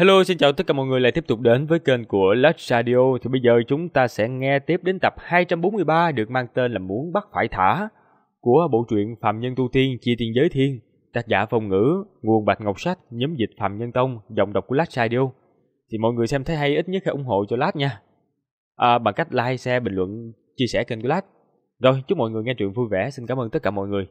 Hello, xin chào tất cả mọi người lại tiếp tục đến với kênh của Lách Radio. Thì bây giờ chúng ta sẽ nghe tiếp đến tập 243 được mang tên là Muốn Bắt Phải Thả của bộ truyện Phàm Nhân Tu Tiên Chi Tiên Giới Thiên, tác giả Phong Ngữ, nguồn Bạch Ngọc Sách, nhóm dịch Phàm Nhân Tông, giọng đọc của Lách Radio. Thì mọi người xem thấy hay ít nhất hãy ủng hộ cho Lách nha. Bằng cách like, share, bình luận, chia sẻ kênh của Lách. Rồi, chúc mọi người nghe truyện vui vẻ. Xin cảm ơn tất cả mọi người.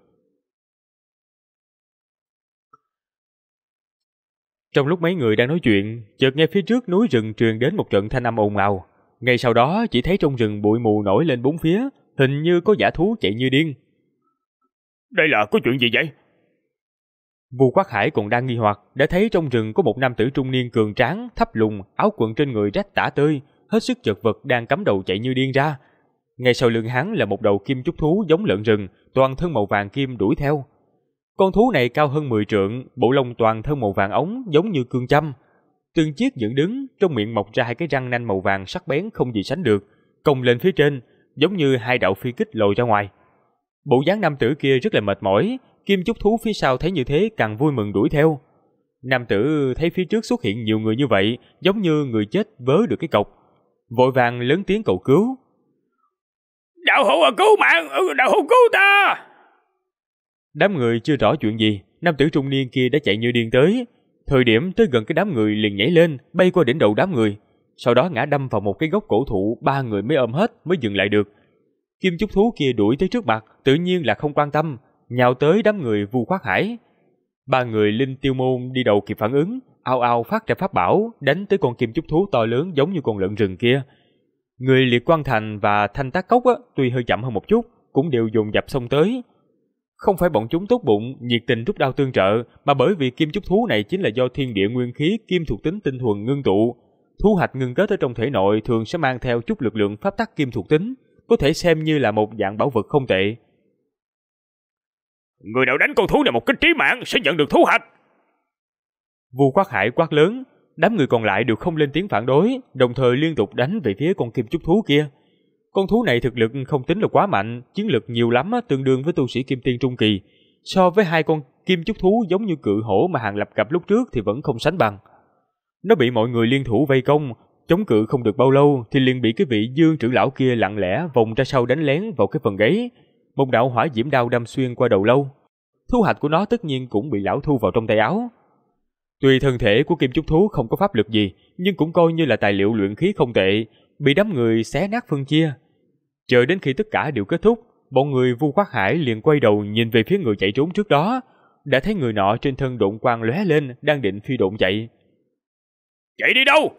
Trong lúc mấy người đang nói chuyện, chợt nghe phía trước núi rừng truyền đến một trận thanh âm ồn ào. Ngay sau đó chỉ thấy trong rừng bụi mù nổi lên bốn phía, hình như có dã thú chạy như điên. Đây là có chuyện gì vậy? Vu Quát Hải còn đang nghi hoặc, đã thấy trong rừng có một nam tử trung niên cường tráng, thấp lùn, áo quần trên người rách tả tơi, hết sức chật vật đang cắm đầu chạy như điên ra. Ngay sau lưng hắn là một đầu kim trúc thú giống lợn rừng, toàn thân màu vàng kim đuổi theo. Con thú này cao hơn 10 trượng, bộ lông toàn thân màu vàng ống giống như cương châm. Từng chiếc dựng đứng, trong miệng mọc ra hai cái răng nanh màu vàng sắc bén không gì sánh được, cong lên phía trên, giống như hai đạo phi kích lồi ra ngoài. Bộ dáng nam tử kia rất là mệt mỏi, kim trúc thú phía sau thấy như thế càng vui mừng đuổi theo. Nam tử thấy phía trước xuất hiện nhiều người như vậy, giống như người chết vớ được cái cọc, vội vàng lớn tiếng cầu cứu. Đạo hữu à, cứu mạng, đạo hữu cứu ta! Đám người chưa rõ chuyện gì, nam tử trung niên kia đã chạy như điên tới. Thời điểm tới gần cái đám người liền nhảy lên, bay qua đỉnh đầu đám người, sau đó ngã đâm vào một cái gốc cổ thụ, ba người mới ôm hết mới dừng lại được. Kim trúc thú kia đuổi tới trước mặt, tự nhiên là không quan tâm, nhào tới đám người Vu Quát Hải. Ba người linh tiêu môn đi đầu kịp phản ứng, ao ao phát ra pháp bảo đánh tới con kim trúc thú to lớn giống như con lợn rừng kia. Người Liệt Quang Thành và Thanh Tác Cốc tuy hơi chậm hơn một chút, cũng đều dồn dập xông tới. Không phải bọn chúng tốt bụng, nhiệt tình rút đao tương trợ, mà bởi vì kim trúc thú này chính là do thiên địa nguyên khí kim thuộc tính tinh thuần ngưng tụ. Thú hạch ngưng kết ở trong thể nội thường sẽ mang theo chút lực lượng pháp tắc kim thuộc tính, có thể xem như là một dạng bảo vật không tệ. Người nào đánh con thú này một kích trí mạng sẽ nhận được thú hạch. Vu Quát Hải quát lớn, đám người còn lại đều không lên tiếng phản đối, đồng thời liên tục đánh về phía con kim trúc thú kia. Con thú này thực lực không tính là quá mạnh, chiến lực nhiều lắm tương đương với tu sĩ kim tiên trung kỳ. So với hai con kim trúc thú giống như cự hổ mà Hàng Lập gặp lúc trước thì vẫn không sánh bằng. Nó bị mọi người liên thủ vây công, chống cự không được bao lâu thì liền bị cái vị Dương trưởng lão kia lặng lẽ vòng ra sau đánh lén vào cái phần gáy. Một đạo hỏa diễm đao đâm xuyên qua đầu lâu. Thu hạch của nó tất nhiên cũng bị lão thu vào trong tay áo. Tuy thân thể của kim trúc thú không có pháp lực gì, nhưng cũng coi như là tài liệu luyện khí không tệ, bị đám người xé nát phân chia. Chờ đến khi tất cả đều kết thúc, bọn người Vu Quát Hải liền quay đầu nhìn về phía người chạy trốn trước đó, đã thấy người nọ trên thân độn quang lóe lên, đang định phi độn chạy. Chạy đi đâu?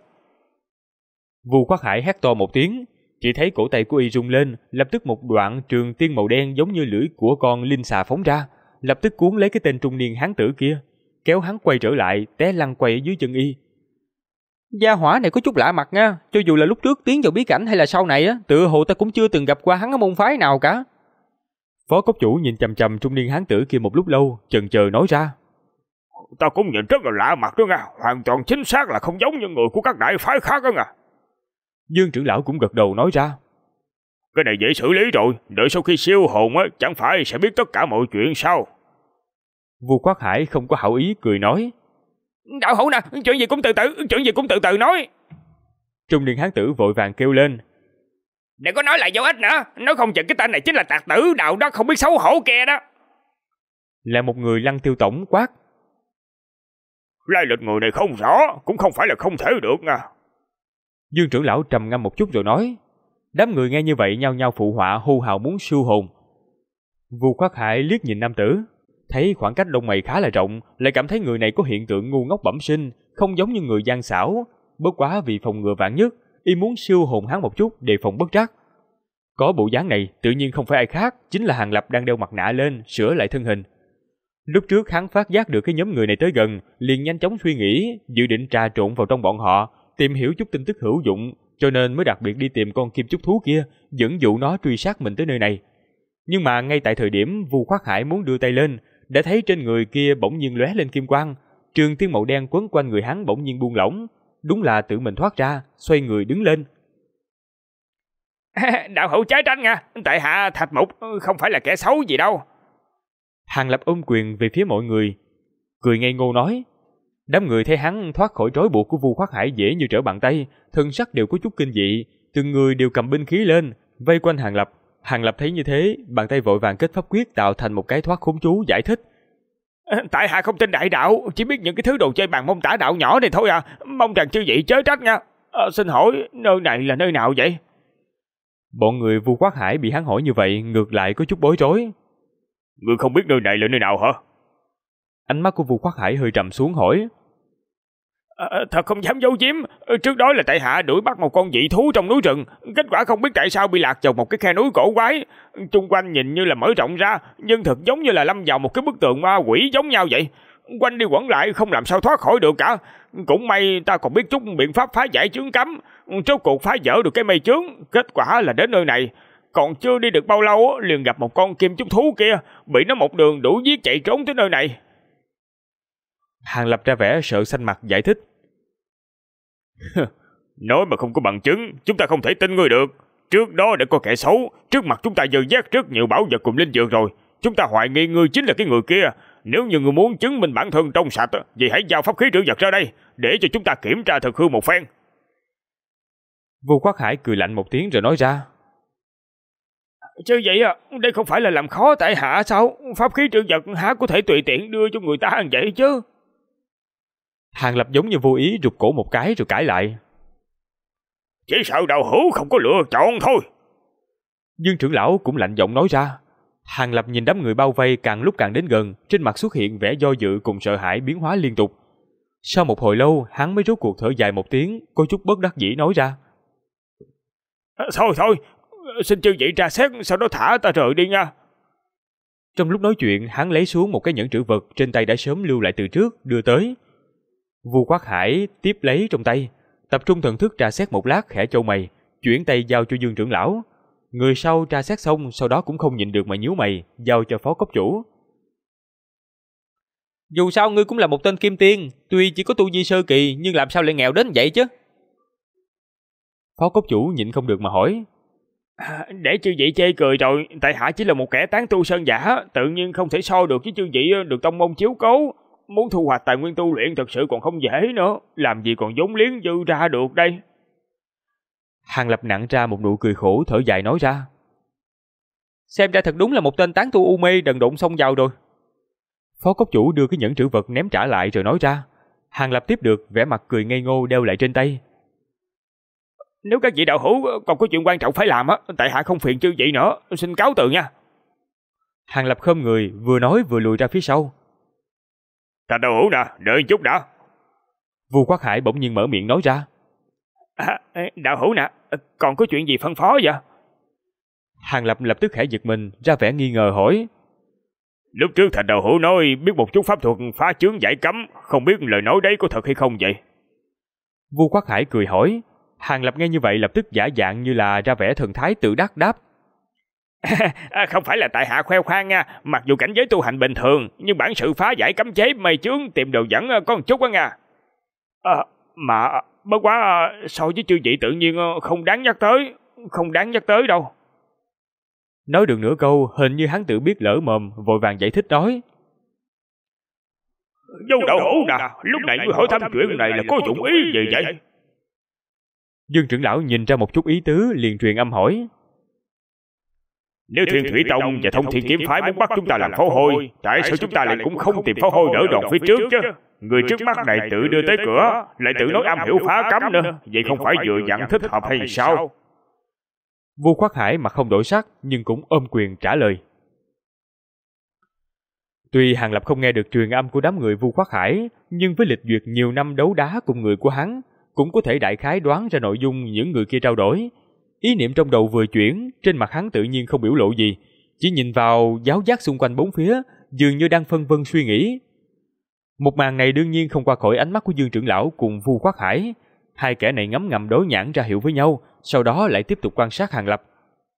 Vu Quát Hải hét to một tiếng, chỉ thấy cổ tay của y rung lên, lập tức một đoạn trường tiên màu đen giống như lưỡi của con linh xà phóng ra, lập tức cuốn lấy cái tên trung niên hán tử kia, kéo hắn quay trở lại, té lăn quay ở dưới chân y. Gia hỏa này có chút lạ mặt nha, cho dù là lúc trước tiến vào bí cảnh hay là sau này tự hồ ta cũng chưa từng gặp qua hắn ở môn phái nào cả. Phó cốc chủ nhìn chằm chằm trung niên hán tử kia một lúc lâu, chần chờ nói ra. Ta cũng nhìn rất là lạ mặt đó nha, hoàn toàn chính xác là không giống như người của các đại phái khác đó nha. Dương trưởng lão cũng gật đầu nói ra. Cái này dễ xử lý rồi, đợi sau khi siêu hồn chẳng phải sẽ biết tất cả mọi chuyện sao? Vu Quát Hải không có hảo ý cười nói. Đạo hữu nè, chuyện gì cũng từ từ nói. Trung niên hán tử vội vàng kêu lên. Đừng có nói lại vô ích nữa, nói không chừng cái tên này chính là tạc tử đạo đó không biết xấu hổ kia đó. Là một người Lăng Tiêu tổng quát. Lai lịch người này không rõ, cũng không phải là không thể được nha. Dương trưởng lão trầm ngâm một chút rồi nói. Đám người nghe như vậy nhao nhao phụ họa hô hào muốn siêu hồn. Vu Quát Hải liếc nhìn nam tử, thấy khoảng cách lông mày khá là rộng, lại cảm thấy người này có hiện tượng ngu ngốc bẩm sinh, không giống như người gian xảo. Bất quá vì phòng ngừa vạn nhất, y muốn siêu hồn hắn một chút đề phòng bất trắc. Có bộ dáng này tự nhiên không phải ai khác, chính là Hàng Lập đang đeo mặt nạ lên sửa lại thân hình. Lúc trước hắn phát giác được cái nhóm người này tới gần, liền nhanh chóng suy nghĩ, dự định trà trộn vào trong bọn họ, tìm hiểu chút tin tức hữu dụng, cho nên mới đặc biệt đi tìm con kim trúc thú kia, dẫn dụ nó truy sát mình tới nơi này. Nhưng mà ngay tại thời điểm Vu Quát Hải muốn đưa tay lên, đã thấy trên người kia bỗng nhiên lóe lên kim quang, trường tiên màu đen quấn quanh người hắn bỗng nhiên buông lỏng, đúng là tự mình thoát ra, xoay người đứng lên. Đạo hữu trái tranh nha, tại hạ Thạch Mục không phải là kẻ xấu gì đâu. Hàng Lập ôm quyền về phía mọi người, cười ngây ngô nói. Đám người thấy hắn thoát khỏi trói buộc của Vu Khoát Hải dễ như trở bàn tay, thân sắc đều có chút kinh dị, từng người đều cầm binh khí lên, vây quanh Hàng Lập. Hàng Lập thấy như thế, bàn tay vội vàng kết pháp quyết tạo thành một cái thoát khốn chú giải thích. Tại hạ không tin đại đạo, chỉ biết những cái thứ đồ chơi bằng mông tả đạo nhỏ này thôi à, mong rằng chư vị chớ trách nha. Xin hỏi nơi này là nơi nào vậy? Bọn người Vu Khoát Hải bị hắn hỏi như vậy ngược lại có chút bối rối. Ngươi không biết nơi này là nơi nào hả? Ánh mắt của Vu Khoát Hải hơi trầm xuống hỏi. Thật không dám giấu giếm, trước đó là tại hạ đuổi bắt một con dị thú trong núi rừng, kết quả không biết tại sao bị lạc vào một cái khe núi cổ quái, xung quanh nhìn như là mở rộng ra, nhưng thật giống như là lâm vào một cái bức tường ma quỷ giống nhau vậy. Quanh đi quẩn lại không làm sao thoát khỏi được cả. Cũng may ta còn biết chút biện pháp phá giải chướng cấm, rốt cuộc phá vỡ được cái mây chướng, kết quả là đến nơi này. Còn chưa đi được bao lâu liền gặp một con kim chúc thú kia, bị nó một đường đuổi giết chạy trốn tới nơi này. Hàng Lập ra vẻ sợ xanh mặt giải thích. Nói mà không có bằng chứng, chúng ta không thể tin ngươi được. Trước đó đã có kẻ xấu, trước mặt chúng ta dơ dắt rất nhiều bảo vật cùng linh dược rồi. Chúng ta hoài nghi ngươi chính là cái người kia. Nếu như ngươi muốn chứng minh bản thân trong sạch, vậy hãy giao pháp khí trữ vật ra đây, để cho chúng ta kiểm tra thực hư một phen. Vu Khoát Hải cười lạnh một tiếng rồi nói ra. Chứ vậy đây không phải là làm khó tại hạ sao? Pháp khí trữ vật há có thể tùy tiện đưa cho người ta vậy chứ? Hàng Lập giống như vô ý rụt cổ một cái rồi cãi lại. Chỉ sợ đạo hữu không có lựa chọn thôi. Dương trưởng lão cũng lạnh giọng nói ra. Hàng Lập nhìn đám người bao vây càng lúc càng đến gần, trên mặt xuất hiện vẻ do dự cùng sợ hãi biến hóa liên tục. Sau một hồi lâu, hắn mới rốt cuộc thở dài một tiếng, có chút bất đắc dĩ nói ra. Thôi, xin chư vị tra xét, sau đó thả ta rời đi nha. Trong lúc nói chuyện, hắn lấy xuống một cái nhẫn trữ vật trên tay đã sớm lưu lại từ trước, đưa tới. Vu Khoát Hải tiếp lấy trong tay, tập trung thần thức tra xét một lát khẽ chau mày, chuyển tay giao cho Dương trưởng lão. Người sau tra xét xong, sau đó cũng không nhịn được mà nhíu mày, giao cho phó cốc chủ. Dù sao ngươi cũng là một tên kim tiên, tuy chỉ có tu vi sơ kỳ nhưng làm sao lại nghèo đến vậy chứ? Phó cốc chủ nhịn không được mà hỏi. Để chư vị chê cười rồi, tại hạ chỉ là một kẻ tán tu sơn giả, tự nhiên không thể so được với chư vị được tông môn chiếu cố. Muốn thu hoạch tài nguyên tu luyện thật sự còn không dễ nữa, làm gì còn vốn liếng dư ra được đây. Hàng Lập nặng ra một nụ cười khổ thở dài nói ra. Xem ra thật đúng là một tên tán tu u mê đần độn xông vào rồi. Phó cốc chủ đưa cái nhẫn trữ vật ném trả lại rồi nói ra. Hàng Lập tiếp được, vẻ mặt cười ngây ngô đeo lại trên tay. Nếu các vị đạo hữu còn có chuyện quan trọng phải làm tại hạ không phiền chư vị nữa, xin cáo từ nha. Hàng Lập khom người, vừa nói vừa lùi ra phía sau. Thạch đạo hữu nè, đợi chút đã. Vu Khoát Hải bỗng nhiên mở miệng nói ra. Đạo hữu nè, còn có chuyện gì phân phó vậy? Hàng Lập lập tức khẽ giật mình, ra vẻ nghi ngờ hỏi. Lúc trước Thạch đạo hữu nói biết một chút pháp thuật phá chướng giải cấm, không biết lời nói đấy có thật hay không vậy? Vu Khoát Hải cười hỏi. Hàng Lập nghe như vậy lập tức giả dạng như là ra vẻ thần thái tự đắc đáp. Không phải là tại hạ khoe khoang nha, mặc dù cảnh giới tu hành bình thường, nhưng bản sự phá giải cấm chế mây chướng tìm đồ dẫn có một chút đó nha. Mà bất quá so với chư vị tự nhiên không đáng nhắc tới đâu. Nói được nửa câu, hình như hắn tự biết lỡ mồm, vội vàng giải thích nói. Vô đạo hữu nè, lúc này ngươi hỏi thăm chuyện này là có dụng ý gì vậy? Dương trưởng lão nhìn ra một chút ý tứ, liền truyền âm hỏi. Nếu Thiên Thủy Tông và Thông Thiên Kiếm Phái muốn bắt chúng ta làm pháo hôi, tại sao chúng ta lại cũng không tìm pháo hôi đỡ đòn phía trước chứ? Người trước mắt này tự đưa tới cửa, lại tự nói am hiểu phá cấm nữa, vậy không phải vừa dặn thích hợp hay sao? Vu Khoát Hải mặt không đổi sắc, nhưng cũng ôm quyền trả lời. Tuy Hàng Lập không nghe được truyền âm của đám người Vu Khoát Hải, nhưng với lịch duyệt nhiều năm đấu đá cùng người của hắn, cũng có thể đại khái đoán ra nội dung những người kia trao đổi. Ý niệm trong đầu vừa chuyển, trên mặt hắn tự nhiên không biểu lộ gì, chỉ nhìn vào giáo giác xung quanh bốn phía, dường như đang phân vân suy nghĩ. Một màn này đương nhiên không qua khỏi ánh mắt của Dương trưởng lão cùng Vu Khoát Hải. Hai kẻ này ngấm ngầm đối nhãn ra hiệu với nhau, sau đó lại tiếp tục quan sát Hàng Lập.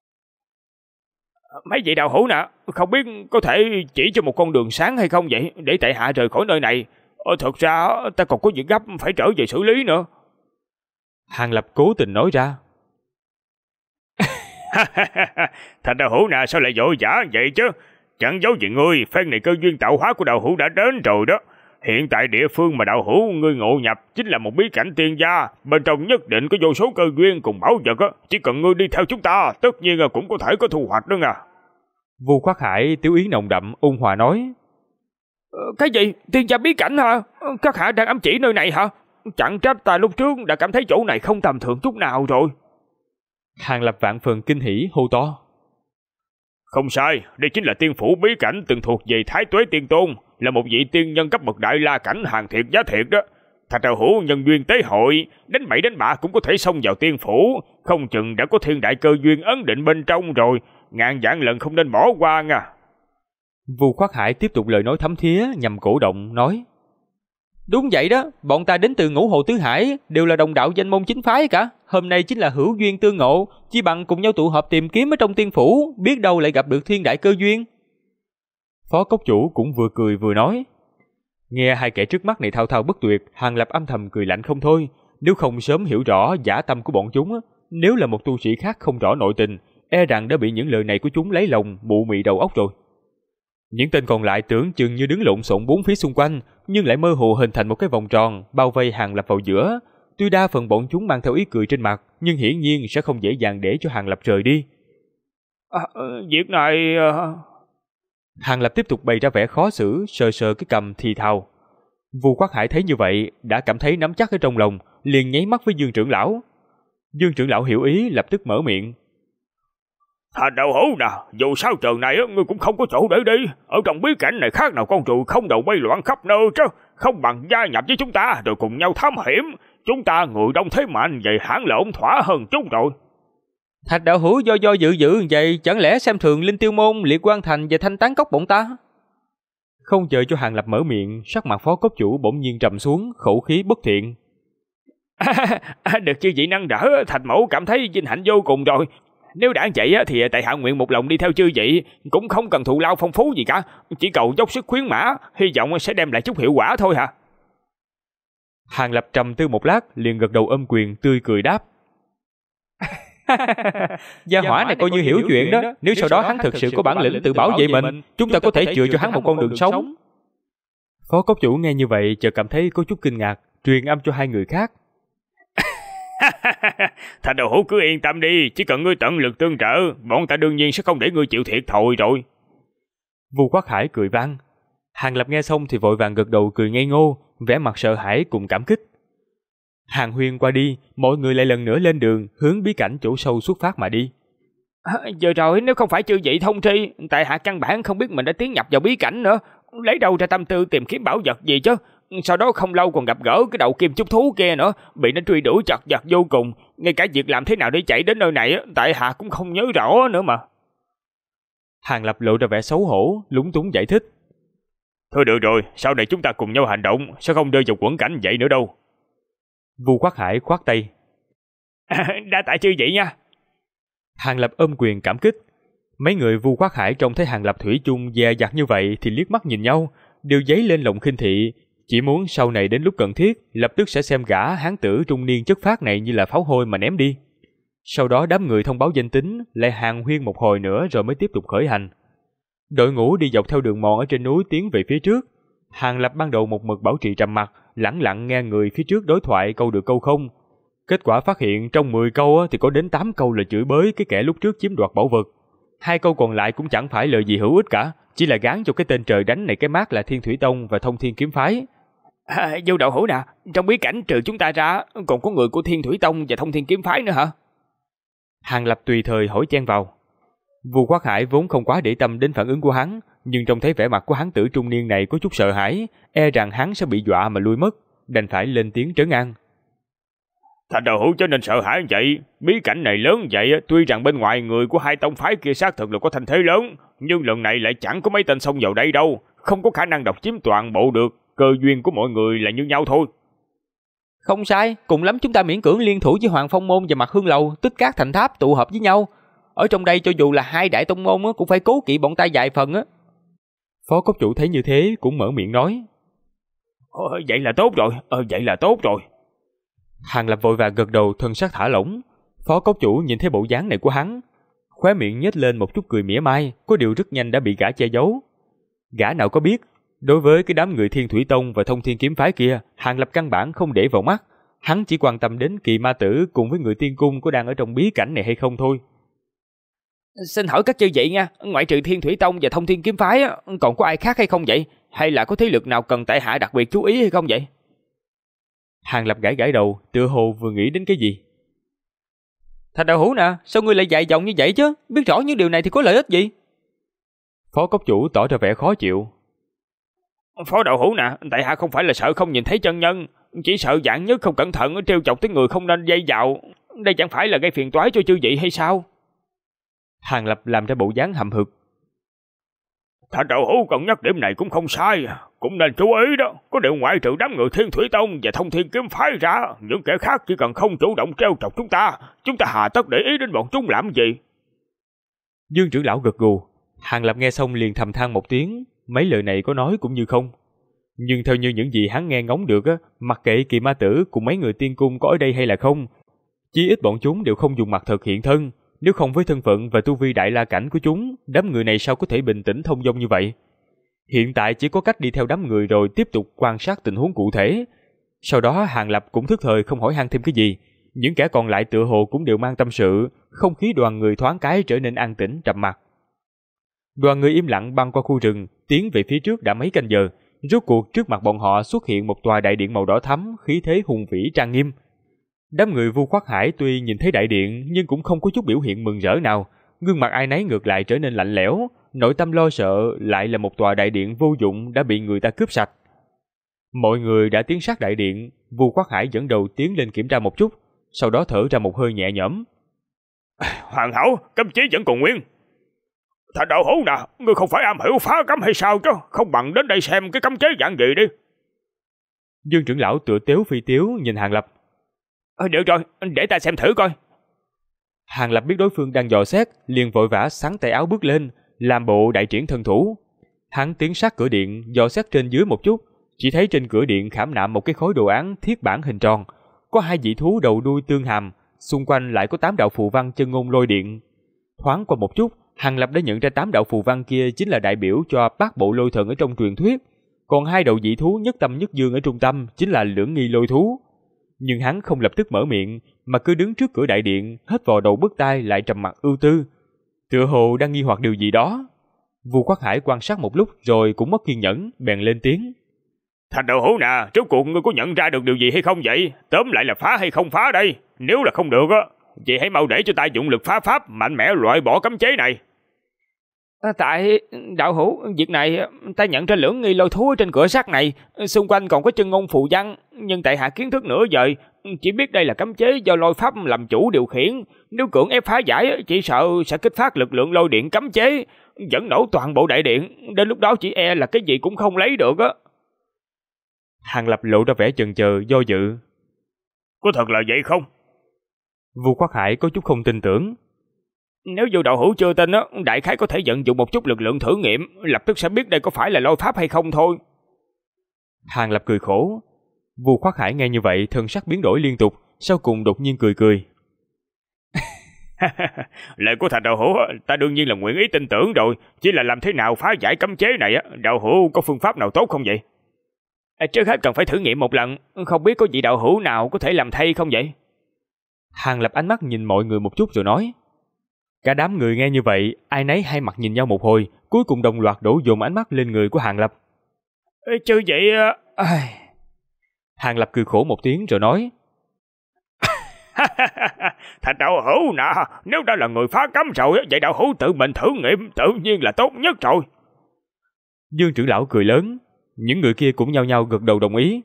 Mấy vị đạo hữu nè, không biết có thể chỉ cho một con đường sáng hay không vậy, để tại hạ rời khỏi nơi này. Thật ra ta còn có việc gấp phải trở về xử lý nữa. Hàng Lập cố tình nói ra. Thành đạo hữu nè, sao lại vội vã vậy chứ? Chẳng giấu gì ngươi, phen này cơ duyên tạo hóa của đạo hữu đã đến rồi đó. Hiện tại địa phương mà đạo hữu ngươi ngộ nhập chính là một bí cảnh tiên gia, bên trong nhất định có vô số cơ duyên cùng bảo vật á, chỉ cần ngươi đi theo chúng ta, tất nhiên cũng có thể có thu hoạch đó nha. Vu Khoát Hải tiểu ý nồng đậm ôn hòa nói. Cái gì? Tiên gia bí cảnh hả? Các hạ đang ám chỉ nơi này hả? Chẳng trách ta lúc trước đã cảm thấy chỗ này không tầm thường chút nào rồi. Hàng Lập vạn phần kinh hỉ hô to. Không sai, đây chính là tiên phủ bí cảnh từng thuộc về Thái Tuế Tiên Tôn, là một vị tiên nhân cấp bậc đại la cảnh hàng thiệt giá thiệt đó. Thạch đạo hữu nhân duyên tế hội, đánh bậy đánh bạ cũng có thể xông vào tiên phủ, không chừng đã có thiên đại cơ duyên ấn định bên trong rồi, ngàn vạn lần không nên bỏ qua nha. Vu Khoát Hải tiếp tục lời nói thấm thía nhằm cổ động nói. Đúng vậy đó, bọn ta đến từ Ngũ Hồ Tứ Hải, đều là đồng đạo danh môn chính phái cả. Hôm nay chính là hữu duyên tương ngộ, chỉ bằng cùng nhau tụ họp tìm kiếm ở trong tiên phủ, biết đâu lại gặp được thiên đại cơ duyên. Phó cốc chủ cũng vừa cười vừa nói. Nghe hai kẻ trước mắt này thao thao bất tuyệt, Hàng Lập âm thầm cười lạnh không thôi. Nếu không sớm hiểu rõ dã tâm của bọn chúng, nếu là một tu sĩ khác không rõ nội tình, e rằng đã bị những lời này của chúng lấy lòng mụ mị đầu óc rồi. Những tên còn lại tưởng chừng như đứng lộn xộn bốn phía xung quanh, nhưng lại mơ hồ hình thành một cái vòng tròn bao vây Hàng Lập vào giữa. Tuy đa phần bọn chúng mang theo ý cười trên mặt, nhưng hiển nhiên sẽ không dễ dàng để cho Hàng Lập rời đi. Việc này... Hàng Lập tiếp tục bày ra vẻ khó xử, sờ sờ cái cằm thì thào. Vu Khoát Hải thấy như vậy, đã cảm thấy nắm chắc ở trong lòng, liền nháy mắt với Dương trưởng lão. Dương trưởng lão hiểu ý, lập tức mở miệng. Thạch đạo hữu nè, dù sao trường này ngươi cũng không có chỗ để đi, ở trong bí cảnh này khác nào con ruồi không đầu bay loạn khắp nơi chứ, không bằng gia nhập với chúng ta rồi cùng nhau thám hiểm. Chúng ta người đông thế mạnh, vậy hẳn là ổn thỏa hơn chút rồi. Thạch đạo hữu do dự vậy, chẳng lẽ xem thường Linh Tiêu Môn, Liệt Quan Thành và Thanh Tán Cốc bọn ta? Không chờ cho Hàng Lập mở miệng, sắc mặt phó cốc chủ bỗng nhiên trầm xuống, khẩu khí bất thiện. Được chư vị năn đỡ, Thạch mẫu cảm thấy vinh hạnh vô cùng rồi. Nếu đã vậy thì tại hạ nguyện một lòng đi theo chư vị, cũng không cần thù lao phong phú gì cả, chỉ cầu dốc sức khuyến mã, hy vọng sẽ đem lại chút hiệu quả thôi hả? Hàng Lập trầm tư một lát, liền gật đầu ôm quyền tươi cười đáp. Gia hỏa này coi như hiểu chuyện đó, nếu sau đó hắn thực sự có bản lĩnh tự bảo vệ mình, chúng ta có thể chừa cho hắn một con đường sống. Phó cốc chủ nghe như vậy chợt cảm thấy có chút kinh ngạc, truyền âm cho hai người khác. Thạch đạo hữu cứ yên tâm đi, chỉ cần ngươi tận lực tương trợ, bọn ta đương nhiên sẽ không để ngươi chịu thiệt thòi rồi. Vu Khoát Hải cười vang. Hàng Lập nghe xong thì vội vàng gật đầu cười ngây ngô, vẻ mặt sợ hãi cùng cảm kích. Hàng huyên qua đi, mọi người lại lần nữa lên đường, hướng bí cảnh chỗ sâu xuất phát mà đi. Giờ rồi, nếu không phải chư vị thông tri, tại hạ căn bản không biết mình đã tiến nhập vào bí cảnh nữa, lấy đâu ra tâm tư tìm kiếm bảo vật gì chứ. Sau đó không lâu còn gặp gỡ cái đầu kim chúc thú kia nữa, bị nó truy đuổi chật vật vô cùng, ngay cả việc làm thế nào để chạy đến nơi này tại hạ cũng không nhớ rõ nữa mà. Hàng Lập lộ ra vẻ xấu hổ, lúng túng giải thích. Thôi được rồi, sau này chúng ta cùng nhau hành động, sẽ không rơi vào quẫn cảnh vậy nữa đâu. Vu Khoát Hải khoát tay. Đa tạ chư vị nha. Hàng Lập ôm quyền cảm kích. Mấy người Vu Khoát Hải trông thấy Hàng Lập thủy chung dè dặt như vậy thì liếc mắt nhìn nhau, đều dấy lên lòng khinh thị, chỉ muốn sau này đến lúc cần thiết lập tức sẽ xem gã hán tử trung niên chất phác này như là pháo hôi mà ném đi. Sau đó đám người thông báo danh tính, lại hàng huyên một hồi nữa rồi mới tiếp tục khởi hành. Đội ngũ đi dọc theo đường mòn ở trên núi tiến về phía trước. Hàng Lập ban đầu một mực bảo trì trầm mặc, lẳng lặng nghe người phía trước đối thoại câu được câu không. Kết quả phát hiện trong 10 câu thì có đến 8 câu là chửi bới cái kẻ lúc trước chiếm đoạt bảo vật. 2 câu còn lại cũng chẳng phải lời gì hữu ích cả, chỉ là gán cho cái tên trời đánh này cái mác là Thiên Thủy Tông và Thông Thiên Kiếm Phái. Vô đạo hữu nè, trong bí cảnh trừ chúng ta ra còn có người của Thiên Thủy Tông và Thông Thiên Kiếm Phái nữa hả? Hàng Lập tùy thời hỏi chen vào. Vu Khoát Hải vốn không quá để tâm đến phản ứng của hắn, nhưng trông thấy vẻ mặt của hắn tử trung niên này có chút sợ hãi, e rằng hắn sẽ bị dọa mà lui mất, đành phải lên tiếng trấn an. Thạch đạo hữu cho nên sợ hãi vậy, bí cảnh này lớn vậy, tuy rằng bên ngoài người của hai tông phái kia xác thực là có thành thế lớn, nhưng lần này lại chẳng có mấy tên xông vào đây đâu, không có khả năng độc chiếm toàn bộ được, cơ duyên của mọi người là như nhau thôi. Không sai, cùng lắm chúng ta miễn cưỡng liên thủ với Hoàng Phong Môn và Mặt Hương Lầu, Tích Cát Thành Tháp tụ hợp với nhau. Ở trong đây cho dù là hai đại tông môn cũng phải cố kỵ bọn ta vài phần á. Phó cốc chủ thấy như thế cũng mở miệng nói. Vậy là tốt rồi, vậy là tốt rồi. Hàng Lập vội vàng gật đầu, thân sắc thả lỏng. Phó cốc chủ nhìn thấy bộ dáng này của hắn, khóe miệng nhếch lên một chút cười mỉa mai, có điều rất nhanh đã bị gã che giấu. Gã nào có biết, Đối với cái đám người Thiên Thủy Tông và Thông Thiên Kiếm Phái kia, Hàng Lập căn bản không để vào mắt. Hắn chỉ quan tâm đến Kỳ Ma Tử cùng với người tiên cung có đang ở trong bí cảnh này hay không thôi. Xin hỏi các chư vị nha, ngoại trừ Thiên Thủy Tông và Thông Thiên Kiếm Phái còn có ai khác hay không vậy? Hay là có thế lực nào cần tại hạ đặc biệt chú ý hay không vậy? Hàng Lập gãi gãi đầu, tựa hồ vừa nghĩ đến cái gì. Thạch đạo hữu nè, sao ngươi lại dài dòng như vậy chứ? Biết rõ những điều này thì có lợi ích gì? Phó cốc chủ tỏ ra vẻ khó chịu. Phó đạo hữu nè, tại hạ không phải là sợ không nhìn thấy chân nhân, chỉ sợ dạng nhất không cẩn thận trêu chọc tới người không nên dây vào. Đây chẳng phải là gây phiền toái cho chư vị hay sao? Hàng Lập làm ra bộ dáng hậm hực. Thạch đạo hữu cân nhắc điểm này cũng không sai, cũng nên chú ý đó. Có điều ngoại trừ đám người Thiên Thủy Tông và Thông Thiên Kiếm Phái ra, những kẻ khác chỉ cần không chủ động trêu chọc chúng ta hà tất để ý đến bọn chúng làm gì? Dương trưởng lão gật gù. Hàng Lập nghe xong liền thầm than một tiếng, mấy lời này có nói cũng như không. Nhưng theo như những gì hắn nghe ngóng được á, mặc kệ Kỳ Ma Tử cùng mấy người tiên cung có ở đây hay là không, chí ít bọn chúng đều không dùng mặt thật hiện thân. Nếu không với thân phận và tu vi đại la cảnh của chúng, đám người này sao có thể bình tĩnh thông dong như vậy? Hiện tại chỉ có cách đi theo đám người rồi tiếp tục quan sát tình huống cụ thể. Sau đó Hàng Lập cũng thức thời không hỏi han thêm cái gì. Những kẻ còn lại tựa hồ cũng đều mang tâm sự, không khí đoàn người thoáng cái trở nên an tĩnh trầm mặc. Đoàn người im lặng băng qua khu rừng, tiến về phía trước đã mấy canh giờ. Rốt cuộc trước mặt bọn họ xuất hiện một tòa đại điện màu đỏ thắm, khí thế hùng vĩ trang nghiêm. Đám người Vu Khoát Hải tuy nhìn thấy đại điện nhưng cũng không có chút biểu hiện mừng rỡ nào, gương mặt ai nấy ngược lại trở nên lạnh lẽo, nội tâm lo sợ lại là một tòa đại điện vô dụng đã bị người ta cướp sạch. Mọi người đã tiến sát đại điện, Vu Khoát Hải dẫn đầu tiến lên kiểm tra một chút, sau đó thở ra một hơi nhẹ nhõm. Hoàn hảo, cấm chế vẫn còn nguyên. Thạch đạo hữu nè, ngươi không phải am hiểu phá cấm hay sao chứ? Không bằng đến đây xem cái cấm chế dạng gì đi. Dương trưởng lão tựa tếu phi tiếu nhìn Hàng Lập. Được rồi, để ta xem thử coi. Hàng Lập biết đối phương đang dò xét, liền vội vã xắn tay áo bước lên, làm bộ đại triển thân thủ. Hắn tiến sát cửa điện, dò xét trên dưới một chút, chỉ thấy trên cửa điện khảm nạm một cái khối đồ án thiết bản hình tròn, có hai dị thú đầu đuôi tương hàm, xung quanh lại có 8 đạo phù văn chân ngôn lôi điện. Thoáng qua một chút, Hàng Lập đã nhận ra 8 đạo phù văn kia chính là đại biểu cho bát bộ lôi thần ở trong truyền thuyết, còn hai đầu dị thú nhất tâm nhất dương ở trung tâm chính là lưỡng nghi lôi thú. Nhưng hắn không lập tức mở miệng, mà cứ đứng trước cửa đại điện, hết vò đầu bứt tai lại trầm mặc ưu tư, tựa hồ đang nghi hoặc điều gì đó. Vu Khoát Hải quan sát một lúc rồi cũng mất kiên nhẫn, bèn lên tiếng. Thạch đạo hữu nè, rốt cuộc ngươi có nhận ra được điều gì hay không vậy? Tóm lại là phá hay không phá đây? Nếu là không được á, chị hãy mau để cho ta dụng lực phá pháp mạnh mẽ loại bỏ cấm chế này. Tại đạo hữu, việc này ta nhận ra lưỡng nghi lôi thú ở trên cửa sắt này, xung quanh còn có chân ngôn phù văn, nhưng tại hạ kiến thức nửa vời, chỉ biết đây là cấm chế do lôi pháp làm chủ điều khiển, nếu cưỡng ép phá giải chỉ sợ sẽ kích phát lực lượng lôi điện cấm chế, dẫn nổ toàn bộ đại điện, đến lúc đó chỉ e là cái gì cũng không lấy được á. Hàng Lập lộ ra vẻ chần chờ do dự. Có thật là vậy không? Vu Khoát Hải có chút không tin tưởng. Nếu dù đạo hữu chưa tin á, đại khái có thể vận dụng một chút lực lượng thử nghiệm, lập tức sẽ biết đây có phải là lôi pháp hay không thôi. Hàng Lập cười khổ. Vu Khoát Hải nghe như vậy thân sắc biến đổi liên tục, sau cùng đột nhiên cười cười. Lời của Thạch đạo hữu ta đương nhiên là nguyện ý tin tưởng rồi, chỉ là làm thế nào phá giải cấm chế này á, đạo hữu có phương pháp nào tốt không vậy? Trước hết cần phải thử nghiệm một lần, không biết có vị đạo hữu nào có thể làm thay không vậy? Hàng Lập ánh mắt nhìn mọi người một chút rồi nói. Cả đám người nghe như vậy, ai nấy hai mặt nhìn nhau một hồi, cuối cùng đồng loạt đổ dồn ánh mắt lên người của Hàng Lập. Chứ vậy... Hàng Lập cười khổ một tiếng rồi nói. Thạch đạo hữu nè, nếu đã là người phá cấm rồi, vậy đạo hữu tự mình thử nghiệm tự nhiên là tốt nhất rồi. Dương trưởng lão cười lớn, những người kia cũng nhao nhao gật đầu đồng ý.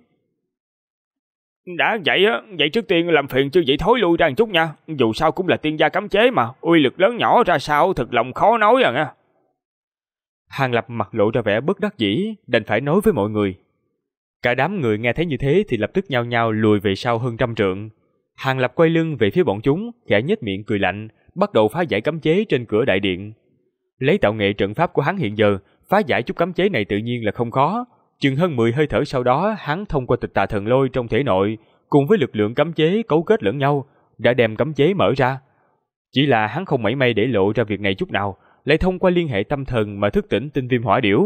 Đã vậy á, vậy trước tiên làm phiền chư vị thối lui ra một chút nha, dù sao cũng là tiên gia cấm chế mà, uy lực lớn nhỏ ra sao thật lòng khó nói à nha. Hàng Lập mặt lộ ra vẻ bất đắc dĩ, đành phải nói với mọi người. Cả đám người nghe thấy như thế thì lập tức nhao nhao lùi về sau hơn 100 trượng. Hàng Lập quay lưng về phía bọn chúng, khẽ nhếch miệng cười lạnh, bắt đầu phá giải cấm chế trên cửa đại điện. Lấy tạo nghệ trận pháp của hắn hiện giờ, phá giải chút cấm chế này tự nhiên là không khó. Chừng hơn 10 hơi thở sau đó, hắn thông qua tịch tà thần lôi trong thể nội, cùng với lực lượng cấm chế cấu kết lẫn nhau, đã đem cấm chế mở ra. Chỉ là hắn không mảy may để lộ ra việc này chút nào, lại thông qua liên hệ tâm thần mà thức tỉnh tinh viêm hỏa điểu.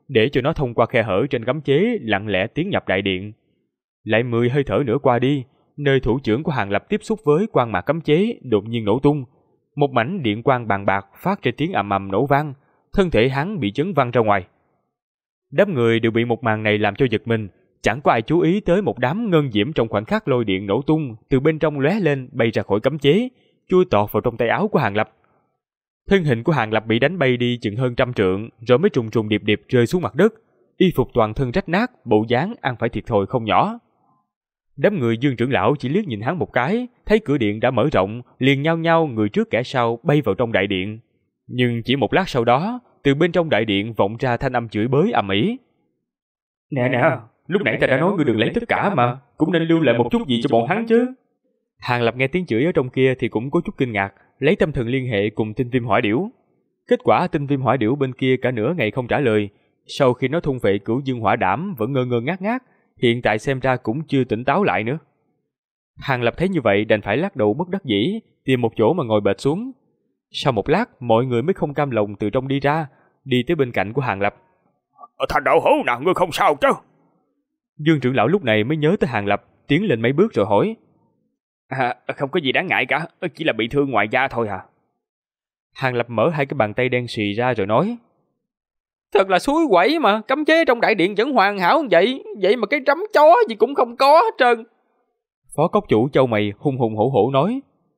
để cho nó thông qua khe hở trên cấm chế lặng lẽ tiến nhập đại điện. Lại 10 hơi thở nữa qua đi, nơi thủ trưởng của Hàng Lập tiếp xúc với quang mạc cấm chế đột nhiên nổ tung. Một mảnh điện quang bàn bạc phát ra tiếng ầm ầm nổ vang, thân thể hắn bị chấn văng ra ngoài. Đám người đều bị một màn này làm cho giật mình, chẳng có ai chú ý tới một đám ngân diễm trong khoảnh khắc lôi điện nổ tung từ bên trong lóe lên bay ra khỏi cấm chế, chui tọt vào trong tay áo của Hàng Lập. Thân hình của Hàng Lập bị đánh bay đi chừng hơn 100 trượng, rồi mới trùng trùng điệp điệp rơi xuống mặt đất, y phục toàn thân rách nát, bộ dáng ăn phải thiệt thòi không nhỏ. Đám người Dương trưởng lão chỉ liếc nhìn hắn một cái, thấy cửa điện đã mở rộng, liền nhao nhao người trước kẻ sau bay vào trong đại điện. Nhưng chỉ một lát sau đó, từ bên trong đại điện vọng ra thanh âm chửi bới ầm ĩ. Nè, lúc nãy ta đã nói ngươi đừng lấy tất cả mà, cũng nên lưu lại một chút gì cho bọn hắn chứ. Hàng Lập nghe tiếng chửi ở trong kia thì cũng có chút kinh ngạc, lấy tâm thần liên hệ cùng tinh viêm hỏa điểu. Kết quả tinh viêm hỏa điểu bên kia cả nửa ngày không trả lời, sau khi nó thôn vệ cửu dương hỏa đảm vẫn ngơ ngơ ngác ngác, hiện tại xem ra cũng chưa tỉnh táo lại nữa. Hàng Lập thấy như vậy đành phải lắc đầu bất đắc dĩ, tìm một chỗ mà ngồi bệt xuống. Sau một lát, mọi người mới không cam lòng từ trong đi ra, đi tới bên cạnh của Hàng Lập. Thành đạo hữu nào, ngươi không sao chứ? Dương trưởng lão lúc này mới nhớ tới Hàng Lập, tiến lên mấy bước rồi hỏi. Không có gì đáng ngại cả, chỉ là bị thương ngoài da thôi hả? Hàng Lập mở hai cái bàn tay đen xì ra rồi nói. Thật là suối quẩy mà, cấm chế trong đại điện vẫn hoàn hảo như vậy mà cái trắm chó gì cũng không có hết trơn. Phó cốc chủ châu mày hùng hùng hổ hổ nói.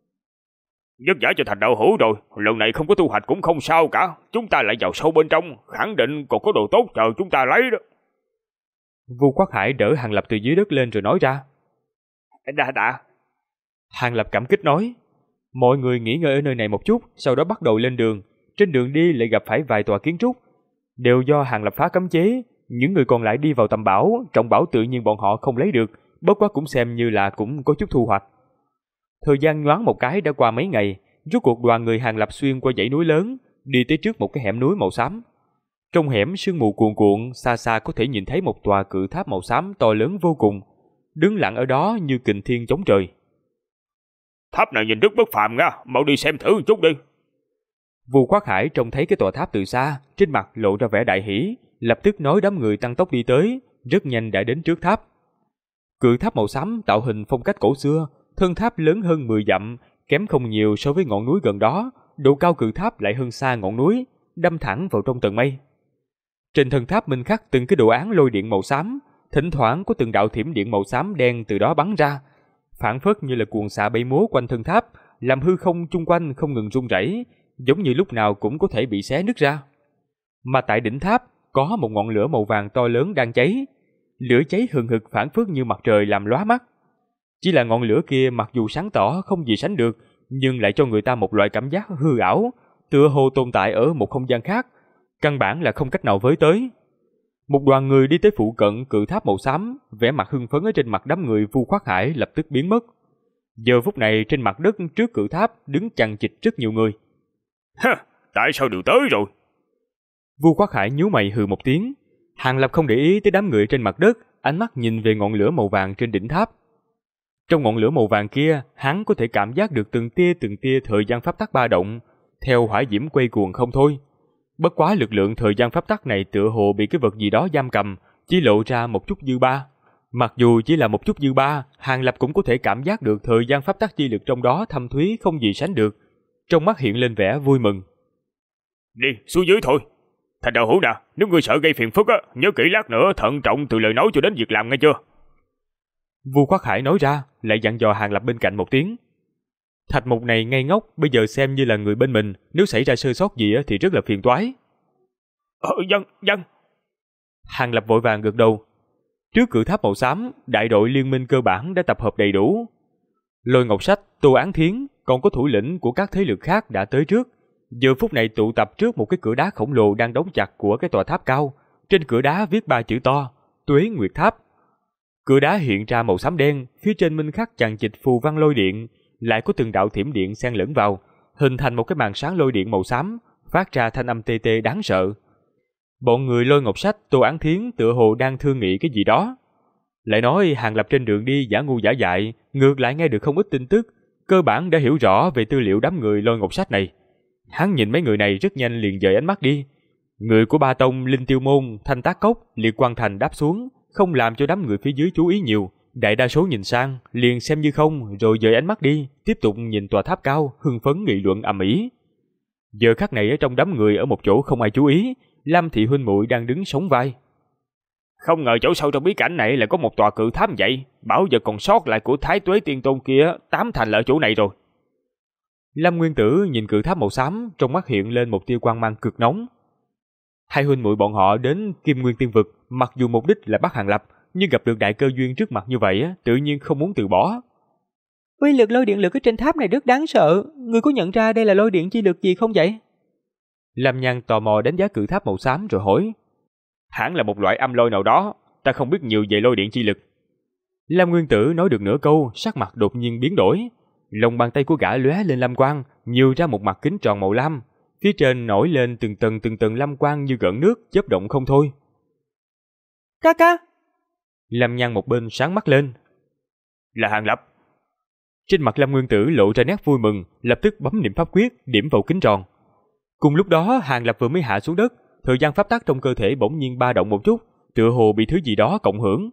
Vất vả cho Thành đạo hữu rồi, lần này không có thu hoạch cũng không sao cả, chúng ta lại vào sâu bên trong, khẳng định còn có đồ tốt chờ chúng ta lấy đó. Vu Quát Hải đỡ Hàng Lập từ dưới đất lên rồi nói ra. Đa tạ. Hàng Lập cảm kích nói. Mọi người nghỉ ngơi ở nơi này một chút, sau đó bắt đầu lên đường. Trên đường đi lại gặp phải vài tòa kiến trúc, đều do Hàng Lập phá cấm chế. Những người còn lại đi vào tầm bảo, trọng bảo tự nhiên bọn họ không lấy được, bất quá cũng xem như là cũng có chút thu hoạch. Thời gian nhoáng một cái đã qua mấy ngày, rốt cuộc đoàn người Hàng Lập xuyên qua dãy núi lớn, đi tới trước một cái hẻm núi màu xám. Trong hẻm sương mù cuồn cuộn, xa xa có thể nhìn thấy một tòa cự tháp màu xám to lớn vô cùng, đứng lặng ở đó như kình thiên chống trời. Tháp này nhìn rất bất phàm nha, mau đi xem thử một chút đi. Vu Quát Hải trông thấy cái tòa tháp từ xa, trên mặt lộ ra vẻ đại hỉ, lập tức nói đám người tăng tốc đi tới, rất nhanh đã đến trước tháp. Cự tháp màu xám tạo hình phong cách cổ xưa, thân tháp lớn hơn 10 dặm, kém không nhiều so với ngọn núi gần đó, độ cao cự tháp lại hơn xa ngọn núi, đâm thẳng vào trong tầng mây. Trên thân tháp minh khắc từng cái đồ án lôi điện màu xám, thỉnh thoảng có từng đạo thiểm điện màu xám đen từ đó bắn ra, phảng phất như là cuồng xạ bay múa quanh thân tháp, làm hư không chung quanh không ngừng rung rẩy, giống như lúc nào cũng có thể bị xé nứt ra. Mà tại đỉnh tháp có một ngọn lửa màu vàng to lớn đang cháy, lửa cháy hừng hực phảng phất như mặt trời làm lóa mắt. Chỉ là ngọn lửa kia mặc dù sáng tỏ không gì sánh được, nhưng lại cho người ta một loại cảm giác hư ảo, tựa hồ tồn tại ở một không gian khác, căn bản là không cách nào với tới. Một đoàn người đi tới phụ cận cự tháp màu xám, vẻ mặt hưng phấn ở trên mặt đám người Vu Quát Hải lập tức biến mất. Giờ phút này trên mặt đất trước cự tháp đứng chằng chịt rất nhiều người. Tại sao đều tới rồi? Vu Quát Hải nhíu mày hừ một tiếng. Hàng Lập không để ý tới đám người trên mặt đất, ánh mắt nhìn về ngọn lửa màu vàng trên đỉnh tháp. Trong ngọn lửa màu vàng kia, hắn có thể cảm giác được từng tia thời gian pháp tắc ba động, theo hỏa diễm quay cuồng không thôi. Bất quá lực lượng thời gian pháp tắc này tựa hồ bị cái vật gì đó giam cầm, chỉ lộ ra một chút dư ba. Mặc dù chỉ là một chút dư ba, Hàng Lập cũng có thể cảm giác được thời gian pháp tắc chi lực trong đó thâm thúy không gì sánh được. Trong mắt hiện lên vẻ vui mừng. Đi, xuống dưới thôi. Thành đạo hữu nè, nếu ngươi sợ gây phiền phức á, nhớ kỹ lát nữa thận trọng từ lời nói cho đến việc làm nghe chưa? Vu Quát Hải nói ra, lại dặn dò Hàng Lập bên cạnh một tiếng. Thạch mục này ngây ngốc, bây giờ xem như là người bên mình, nếu xảy ra sơ sót gì thì rất là phiền toái. Dân. Hàng Lập vội vàng gật đầu. Trước cự tháp màu xám, đại đội liên minh cơ bản đã tập hợp đầy đủ. Lôi Ngọc Sách, Tô Án Thiến, còn có thủ lĩnh của các thế lực khác đã tới trước. Giờ phút này tụ tập trước một cái cửa đá khổng lồ đang đóng chặt của cái tòa tháp cao. Trên cửa đá viết 3 chữ to, Tuế Nguyệt Tháp. Cửa đá hiện ra màu xám đen, phía trên minh khắc chằng chịt phù văn lôi điện, lại có từng đạo thiểm điện xen lẫn vào, hình thành một cái màn sáng lôi điện màu xám, phát ra thanh âm tê tê đáng sợ. Bọn người Lôi Ngọc Sách, Tô Án Thiến tựa hồ đang thương nghị cái gì đó. Lại nói Hàng Lập trên đường đi giả ngu giả dại, ngược lại nghe được không ít tin tức, cơ bản đã hiểu rõ về tư liệu đám người Lôi Ngọc Sách này. Hắn nhìn mấy người này rất nhanh liền dời ánh mắt đi. Người của Ba Tông, Linh Tiêu Môn, Thanh Tác Cốc, Liệt Quang Thành đáp xuống, không làm cho đám người phía dưới chú ý nhiều. Đại đa số nhìn sang, liền xem như không, rồi dời ánh mắt đi, tiếp tục nhìn tòa tháp cao, hưng phấn nghị luận ầm ĩ. Giờ khắc này ở trong đám người ở một chỗ không ai chú ý, Lam thị huynh muội đang đứng sóng vai. Không ngờ chỗ sâu trong bí cảnh này lại có một tòa cự tháp vậy, bảo vật còn sót lại của Thái Tuế Tiên Tôn kia, tám thành là ở chỗ này rồi. Lâm Nguyên Tử nhìn cự tháp màu xám, trong mắt hiện lên một tia quang mang cực nóng. Hai huynh muội bọn họ đến Kim Nguyên Tiên Vực, mặc dù mục đích là bắt Hàng Lập, nhưng gặp được đại cơ duyên trước mặt như vậy, tự nhiên không muốn từ bỏ. Uy lực lôi điện lực ở trên tháp này rất đáng sợ, ngươi có nhận ra đây là lôi điện chi lực gì không vậy? Lâm Nhan tò mò đánh giá cự tháp màu xám rồi hỏi. Hẳn là một loại âm lôi nào đó, ta không biết nhiều về lôi điện chi lực. Lâm Nguyên Tử nói được nửa câu, sắc mặt đột nhiên biến đổi. Lòng bàn tay của gã lóe lên lam quang, nhiều ra một mặt kính tròn màu lam. Phía trên nổi lên từng tầng lam quang như gợn nước, chớp động không thôi. Ca ca! Lâm Nhan một bên sáng mắt lên. Là Hàng Lập. Trên mặt Lâm Nguyên Tử lộ ra nét vui mừng, lập tức bấm niệm pháp quyết, điểm vào kính tròn. Cùng lúc đó, Hàng Lập vừa mới hạ xuống đất, thời gian pháp tắc trong cơ thể bỗng nhiên ba động một chút, tựa hồ bị thứ gì đó cộng hưởng.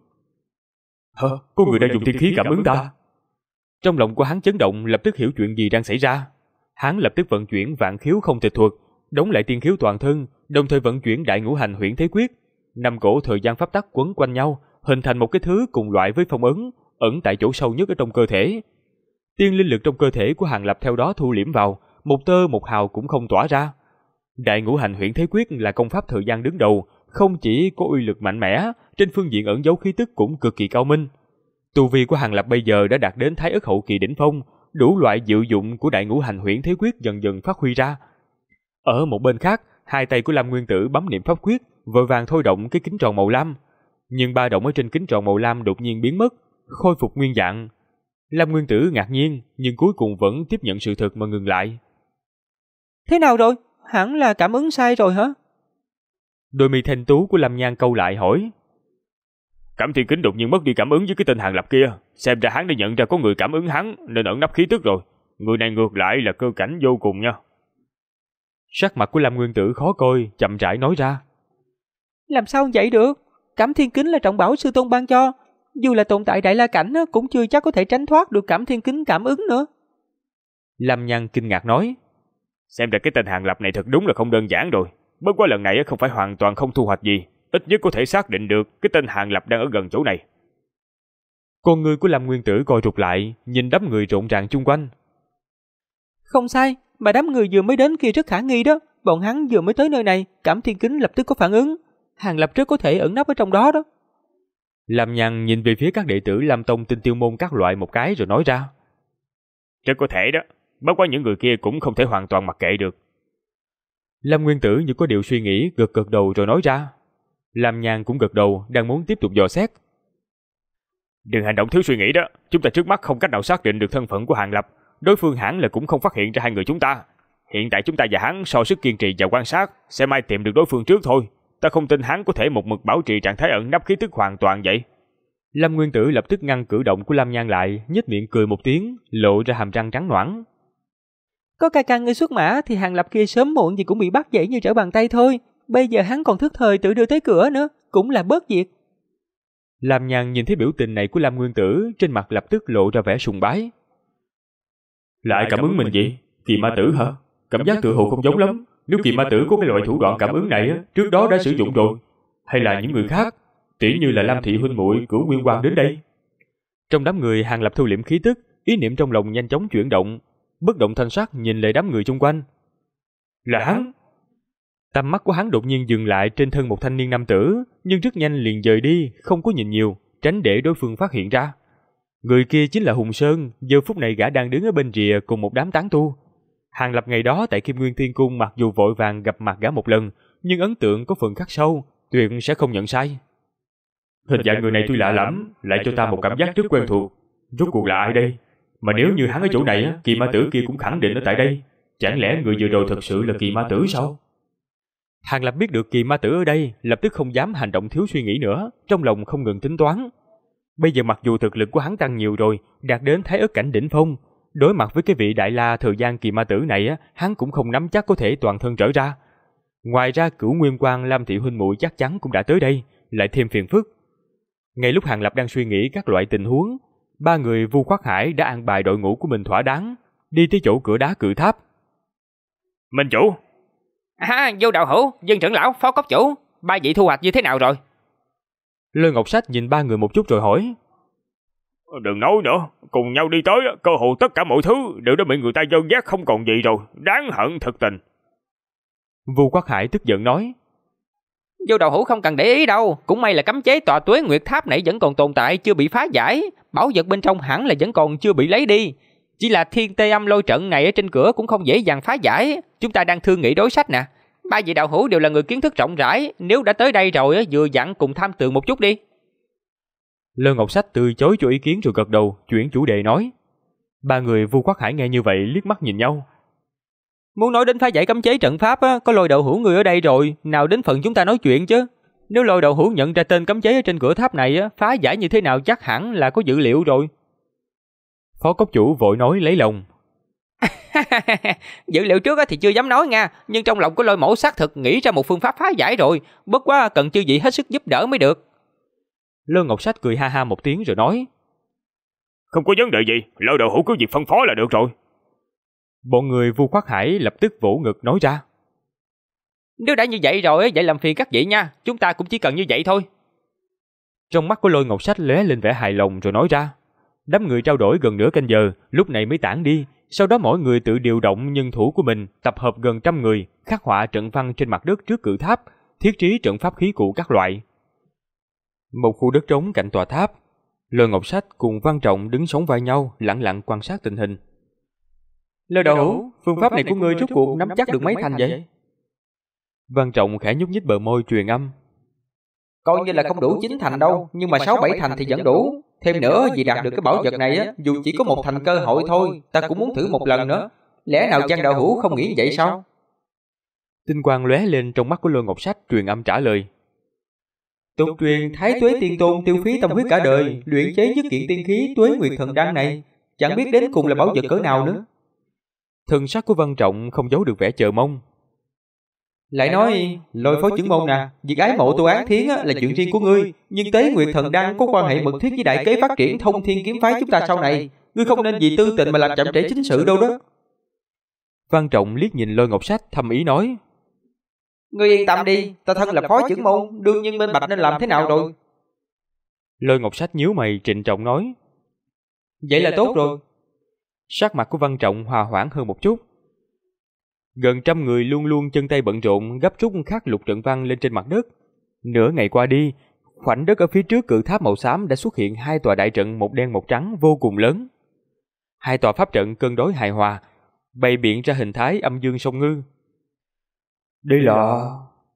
Có người đang dùng thiên khí cảm ứng ta. Trong lòng của hắn chấn động, lập tức hiểu chuyện gì đang xảy ra. Hắn lập tức vận chuyển vạn khiếu không tịch thuật, đóng lại tiên khiếu toàn thân, đồng thời vận chuyển đại ngũ hành huyễn thế quyết. Năm cổ thời gian pháp tắc quấn quanh nhau, hình thành một cái thứ cùng loại với phong ấn, ẩn tại chỗ sâu nhất ở trong cơ thể. Tiên linh lực trong cơ thể của Hàng Lập theo đó thu liễm vào, một tơ một hào cũng không tỏa ra. Đại ngũ hành huyễn thế quyết là công pháp thời gian đứng đầu, không chỉ có uy lực mạnh mẽ, trên phương diện ẩn giấu khí tức cũng cực kỳ cao minh. Tu vi của Hàng Lập bây giờ đã đạt đến Thái Ức hậu kỳ đỉnh phong, đủ loại diệu dụng của đại ngũ hành huyễn thế quyết dần dần phát huy ra. Ở một bên khác, hai tay của Lâm Nguyên Tử bấm niệm pháp quyết, vội vàng thôi động cái kính tròn màu lam. Nhưng ba động ở trên kính tròn màu lam đột nhiên biến mất, khôi phục nguyên dạng. Lâm Nguyên Tử ngạc nhiên, nhưng cuối cùng vẫn tiếp nhận sự thật mà ngừng lại. Thế nào rồi? Hẳn là cảm ứng sai rồi hả? Đôi mi thanh tú của Lâm Nhan câu lại hỏi. Cảm thiên kính đột nhiên mất đi cảm ứng với cái tên Hàng Lập kia, xem ra hắn đã nhận ra có người cảm ứng hắn nên ẩn nấp khí tức rồi. Người này ngược lại là cơ cảnh vô cùng nha. Sắc mặt của Lâm Nguyên Tử khó coi, chậm rãi nói ra. Làm sao vậy được? Cảm thiên kính là trọng bảo sư tôn ban cho, dù là tồn tại đại la cảnh cũng chưa chắc có thể tránh thoát được cảm thiên kính cảm ứng nữa. Lâm Nhan kinh ngạc nói. Xem ra cái tên Hàng Lập này thật đúng là không đơn giản rồi. Bất quá lần này không phải hoàn toàn không thu hoạch gì, ít nhất có thể xác định được cái tên Hàng Lập đang ở gần chỗ này. Con người của Lâm Nguyên Tử coi rụt lại, nhìn đám người rộn ràng chung quanh. Không sai, mà đám người vừa mới đến kia rất khả nghi đó. Bọn hắn vừa mới tới nơi này, cảm thiên kính lập tức có phản ứng. Hàng Lập rất có thể ẩn nấp ở trong đó đó. Lâm Nhan nhìn về phía các đệ tử Lam Tông Tinh Tiêu Môn các loại một cái rồi nói ra. Rất có thể đó, bất quá những người kia cũng không thể hoàn toàn mặc kệ được. Lâm Nguyên Tử như có điều suy nghĩ, gật đầu rồi nói ra. Lâm Nhan cũng gật đầu, đang muốn tiếp tục dò xét. Đừng hành động thiếu suy nghĩ đó, chúng ta trước mắt không cách nào xác định được thân phận của Hàng Lập. Đối phương hẳn là cũng không phát hiện ra hai người chúng ta. Hiện tại chúng ta và hắn so sức kiên trì và quan sát, sẽ mai tìm được đối phương trước thôi. Ta không tin hắn có thể một mực bảo trì trạng thái ẩn nấp khí tức hoàn toàn vậy. Lâm Nguyên Tử lập tức ngăn cử động của Lâm Nhan lại, nhếch miệng cười một tiếng, lộ ra hàm răng trắng nõn. Có ca ca ngươi xuất mã thì Hàng Lập kia sớm muộn gì cũng bị bắt dễ như trở bàn tay thôi. Bây giờ hắn còn thức thời tự đưa tới cửa nữa, cũng là bớt việc. Lâm Nhan nhìn thấy biểu tình này của Lâm Nguyên Tử, trên mặt lập tức lộ ra vẻ sùng bái. Lại cảm ứng mình vậy? Kỳ ma tử hả? Cảm giác tự hồ không giống lắm. Nếu kỳ ma tử có cái loại thủ đoạn cảm ứng này trước đó đã sử dụng rồi, hay là những người khác, tỉ như là Lam thị huynh muội Cửu Nguyên Quang đến đây? Trong đám người, Hàng Lập thu liễm khí tức, ý niệm trong lòng nhanh chóng chuyển động, bất động thanh sắc nhìn lại đám người chung quanh. Là hắn. Tầm mắt của hắn đột nhiên dừng lại trên thân một thanh niên nam tử, nhưng rất nhanh liền dời đi, không có nhìn nhiều, tránh để đối phương phát hiện ra. Người kia chính là Hùng Sơn, giờ phút này gã đang đứng ở bên rìa cùng một đám tán tu. Hàng Lập ngày đó tại Kim Nguyên Thiên Cung mặc dù vội vàng gặp mặt gã một lần, nhưng ấn tượng có phần khắc sâu, tuyệt sẽ không nhận sai. Hình dạng người này tuy lạ lắm, lại cho ta một cảm giác rất quen thuộc. Rốt cuộc là ai đây? Mà nếu như hắn ở chỗ này, kỳ ma tử kia cũng khẳng định ở tại đây. Chẳng lẽ người vừa rồi thật sự là kỳ ma tử sao? Hàng Lập biết được kỳ ma tử ở đây, lập tức không dám hành động thiếu suy nghĩ nữa, trong lòng không ngừng tính toán. Bây giờ mặc dù thực lực của hắn tăng nhiều rồi, đạt đến Thái Ức cảnh đỉnh phong, đối mặt với cái vị đại la thời gian kỳ ma tử này, hắn cũng không nắm chắc có thể toàn thân trở ra. Ngoài ra Cửu Nguyên Quang, Lam Thị huynh muội chắc chắn cũng đã tới đây, lại thêm phiền phức. Ngay lúc Hàng Lập đang suy nghĩ các loại tình huống, ba người Vu Khoát Hải đã an bài đội ngũ của mình thỏa đáng, đi tới chỗ cửa đá cự tháp. Minh chủ. Vô đạo hữu, dân trưởng lão, phó cốc chủ, ba vị thu hoạch như thế nào rồi? Lôi Ngọc Sách nhìn ba người một chút rồi hỏi. Đừng nói nữa, cùng nhau đi tới, cơ hội tất cả mọi thứ đều đã bị người ta dơ dác không còn gì rồi, đáng hận thực tình. Vu Khoát Hải tức giận nói. Vô đạo hữu không cần để ý đâu, cũng may là cấm chế tòa Tuế Nguyệt Tháp này vẫn còn tồn tại, chưa bị phá giải, bảo vật bên trong hẳn là vẫn còn chưa bị lấy đi. Chỉ là Thiên Tê Âm Lôi trận này ở trên cửa cũng không dễ dàng phá giải, chúng ta đang thương nghị đối sách nè. Ba vị đạo hữu đều là người kiến thức rộng rãi, nếu đã tới đây rồi vừa dặn cùng tham tường một chút đi. Lôi Ngọc Sách từ chối cho ý kiến rồi gật đầu, chuyển chủ đề nói. Ba người Vu Khoát Hải nghe như vậy liếc mắt nhìn nhau. Muốn nói đến phá giải cấm chế trận pháp có Lôi đạo hữu người ở đây rồi, nào đến phần chúng ta nói chuyện chứ. Nếu Lôi đạo hữu nhận ra tên cấm chế ở trên cửa tháp này phá giải như thế nào chắc hẳn là có dữ liệu rồi. Phó cốc chủ vội nói lấy lòng. Dữ liệu trước thì chưa dám nói nha, nhưng trong lòng của Lôi mẫu xác thực nghĩ ra một phương pháp phá giải rồi, bất quá cần chư vị hết sức giúp đỡ mới được. Lôi Ngọc Sách cười ha ha một tiếng rồi nói. Không có vấn đề gì, Lôi đạo hữu cứ việc phân phó là được rồi. Bọn người Vu Khoát Hải lập tức vỗ ngực nói ra. Nếu đã như vậy rồi, vậy làm phiền các vị nha, chúng ta cũng chỉ cần như vậy thôi. Trong mắt của Lôi Ngọc Sách lóe lên vẻ hài lòng rồi nói ra. Đám người trao đổi gần nửa canh giờ, lúc này mới tản đi. Sau đó mỗi người tự điều động nhân thủ của mình, tập hợp gần 100 người, khắc họa trận văn trên mặt đất trước cự tháp, thiết trí trận pháp khí cụ các loại. Một khu đất trống cạnh tòa tháp, Lôi Ngọc Sách cùng Văn Trọng đứng sóng vai nhau, lặng lặng quan sát tình hình. Lôi đạo hữu, phương pháp này của ngươi rốt cuộc nắm chắc được mấy thành vậy? Văn Trọng khẽ nhúc nhích bờ môi truyền âm. Coi như là không đủ 9 thành đâu, nhưng mà 6-7 thành thì vẫn đủ. Thêm nữa, vì đạt được cái bảo vật này dù chỉ có một thành cơ hội thôi, ta cũng muốn thử một lần nữa. Lẽ nào Giang đạo hữu không nghĩ vậy sao? Tinh quang lóe lên trong mắt của Lôi Ngọc Sách truyền âm trả lời. Tục truyền Thái Tuế Tiên Tôn tiêu phí tâm huyết cả đời, luyện chế nhất kiện tiên khí Tuế Nguyệt Thần Đan này, chẳng biết đến cùng là bảo vật cỡ nào nữa. Thần sắc của Văn Trọng không giấu được vẻ chờ mong. Lại nói, Lôi phó trưởng môn nè, việc ái mộ Tô Án Thiến là chuyện riêng của ngươi, nhưng Tế Nguyệt Thần Đan có quan hệ mật thiết với đại kế phát triển Thông Thiên kiếm phái chúng ta sau này, ngươi không nên vì tư tình mà làm chậm trễ chính sự đâu đó. Văn Trọng liếc nhìn Lôi Ngọc Sách thầm ý nói. Ngươi yên tâm đi, ta thân là phó trưởng môn, đương nhiên minh bạch nên làm thế nào rồi. Lôi Ngọc Sách nhíu mày trịnh trọng nói. Vậy là tốt rồi. Sắc mặt của Văn Trọng hòa hoãn hơn một chút. Gần 100 người luôn luôn chân tay bận rộn gấp rút khắc lục trận văn lên trên mặt đất. Nửa ngày qua đi, khoảnh đất ở phía trước cự tháp màu xám đã xuất hiện 2 tòa đại trận một đen một trắng vô cùng lớn. 2 tòa pháp trận cân đối hài hòa, bày biện ra hình thái âm dương song ngư. Đây là...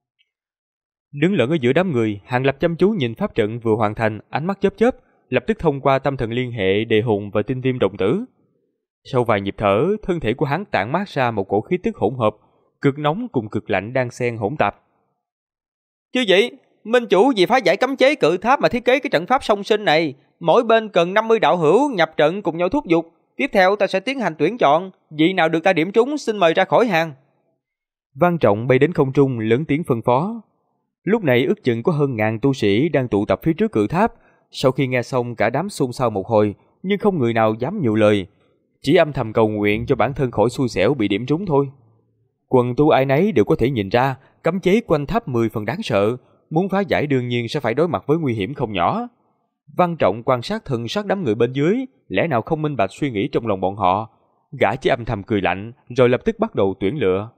Đứng lẫn ở giữa đám người, Hàng Lập chăm chú nhìn pháp trận vừa hoàn thành, ánh mắt chớp chớp, lập tức thông qua tâm thần liên hệ đề hùng và tinh viêm đồng tử. Sau vài nhịp thở, thân thể của hắn tản mát ra một cổ khí tức hỗn hợp, cực nóng cùng cực lạnh đang xen hỗn tạp. Chứ vậy, minh chủ vì phá giải cấm chế cự tháp mà thiết kế cái trận pháp song sinh này, mỗi bên cần 50 đạo hữu nhập trận cùng nhau thúc giục. Tiếp theo ta sẽ tiến hành tuyển chọn, vị nào được ta điểm trúng xin mời ra khỏi hàng. Văn Trọng bay đến không trung lớn tiếng phân phó. Lúc này ước chừng có hơn 1000 tu sĩ đang tụ tập phía trước cự tháp. Sau khi nghe xong cả đám xôn xao một hồi, nhưng không người nào dám nhiều lời, chỉ âm thầm cầu nguyện cho bản thân khỏi xui xẻo bị điểm trúng thôi. Quần tu ai nấy đều có thể nhìn ra cấm chế quanh tháp 10 phần đáng sợ, muốn phá giải đương nhiên sẽ phải đối mặt với nguy hiểm không nhỏ. Văn Trọng quan sát thần sắc đám người bên dưới, lẽ nào không minh bạch suy nghĩ trong lòng bọn họ. Gã chỉ âm thầm cười lạnh, rồi lập tức bắt đầu tuyển lựa.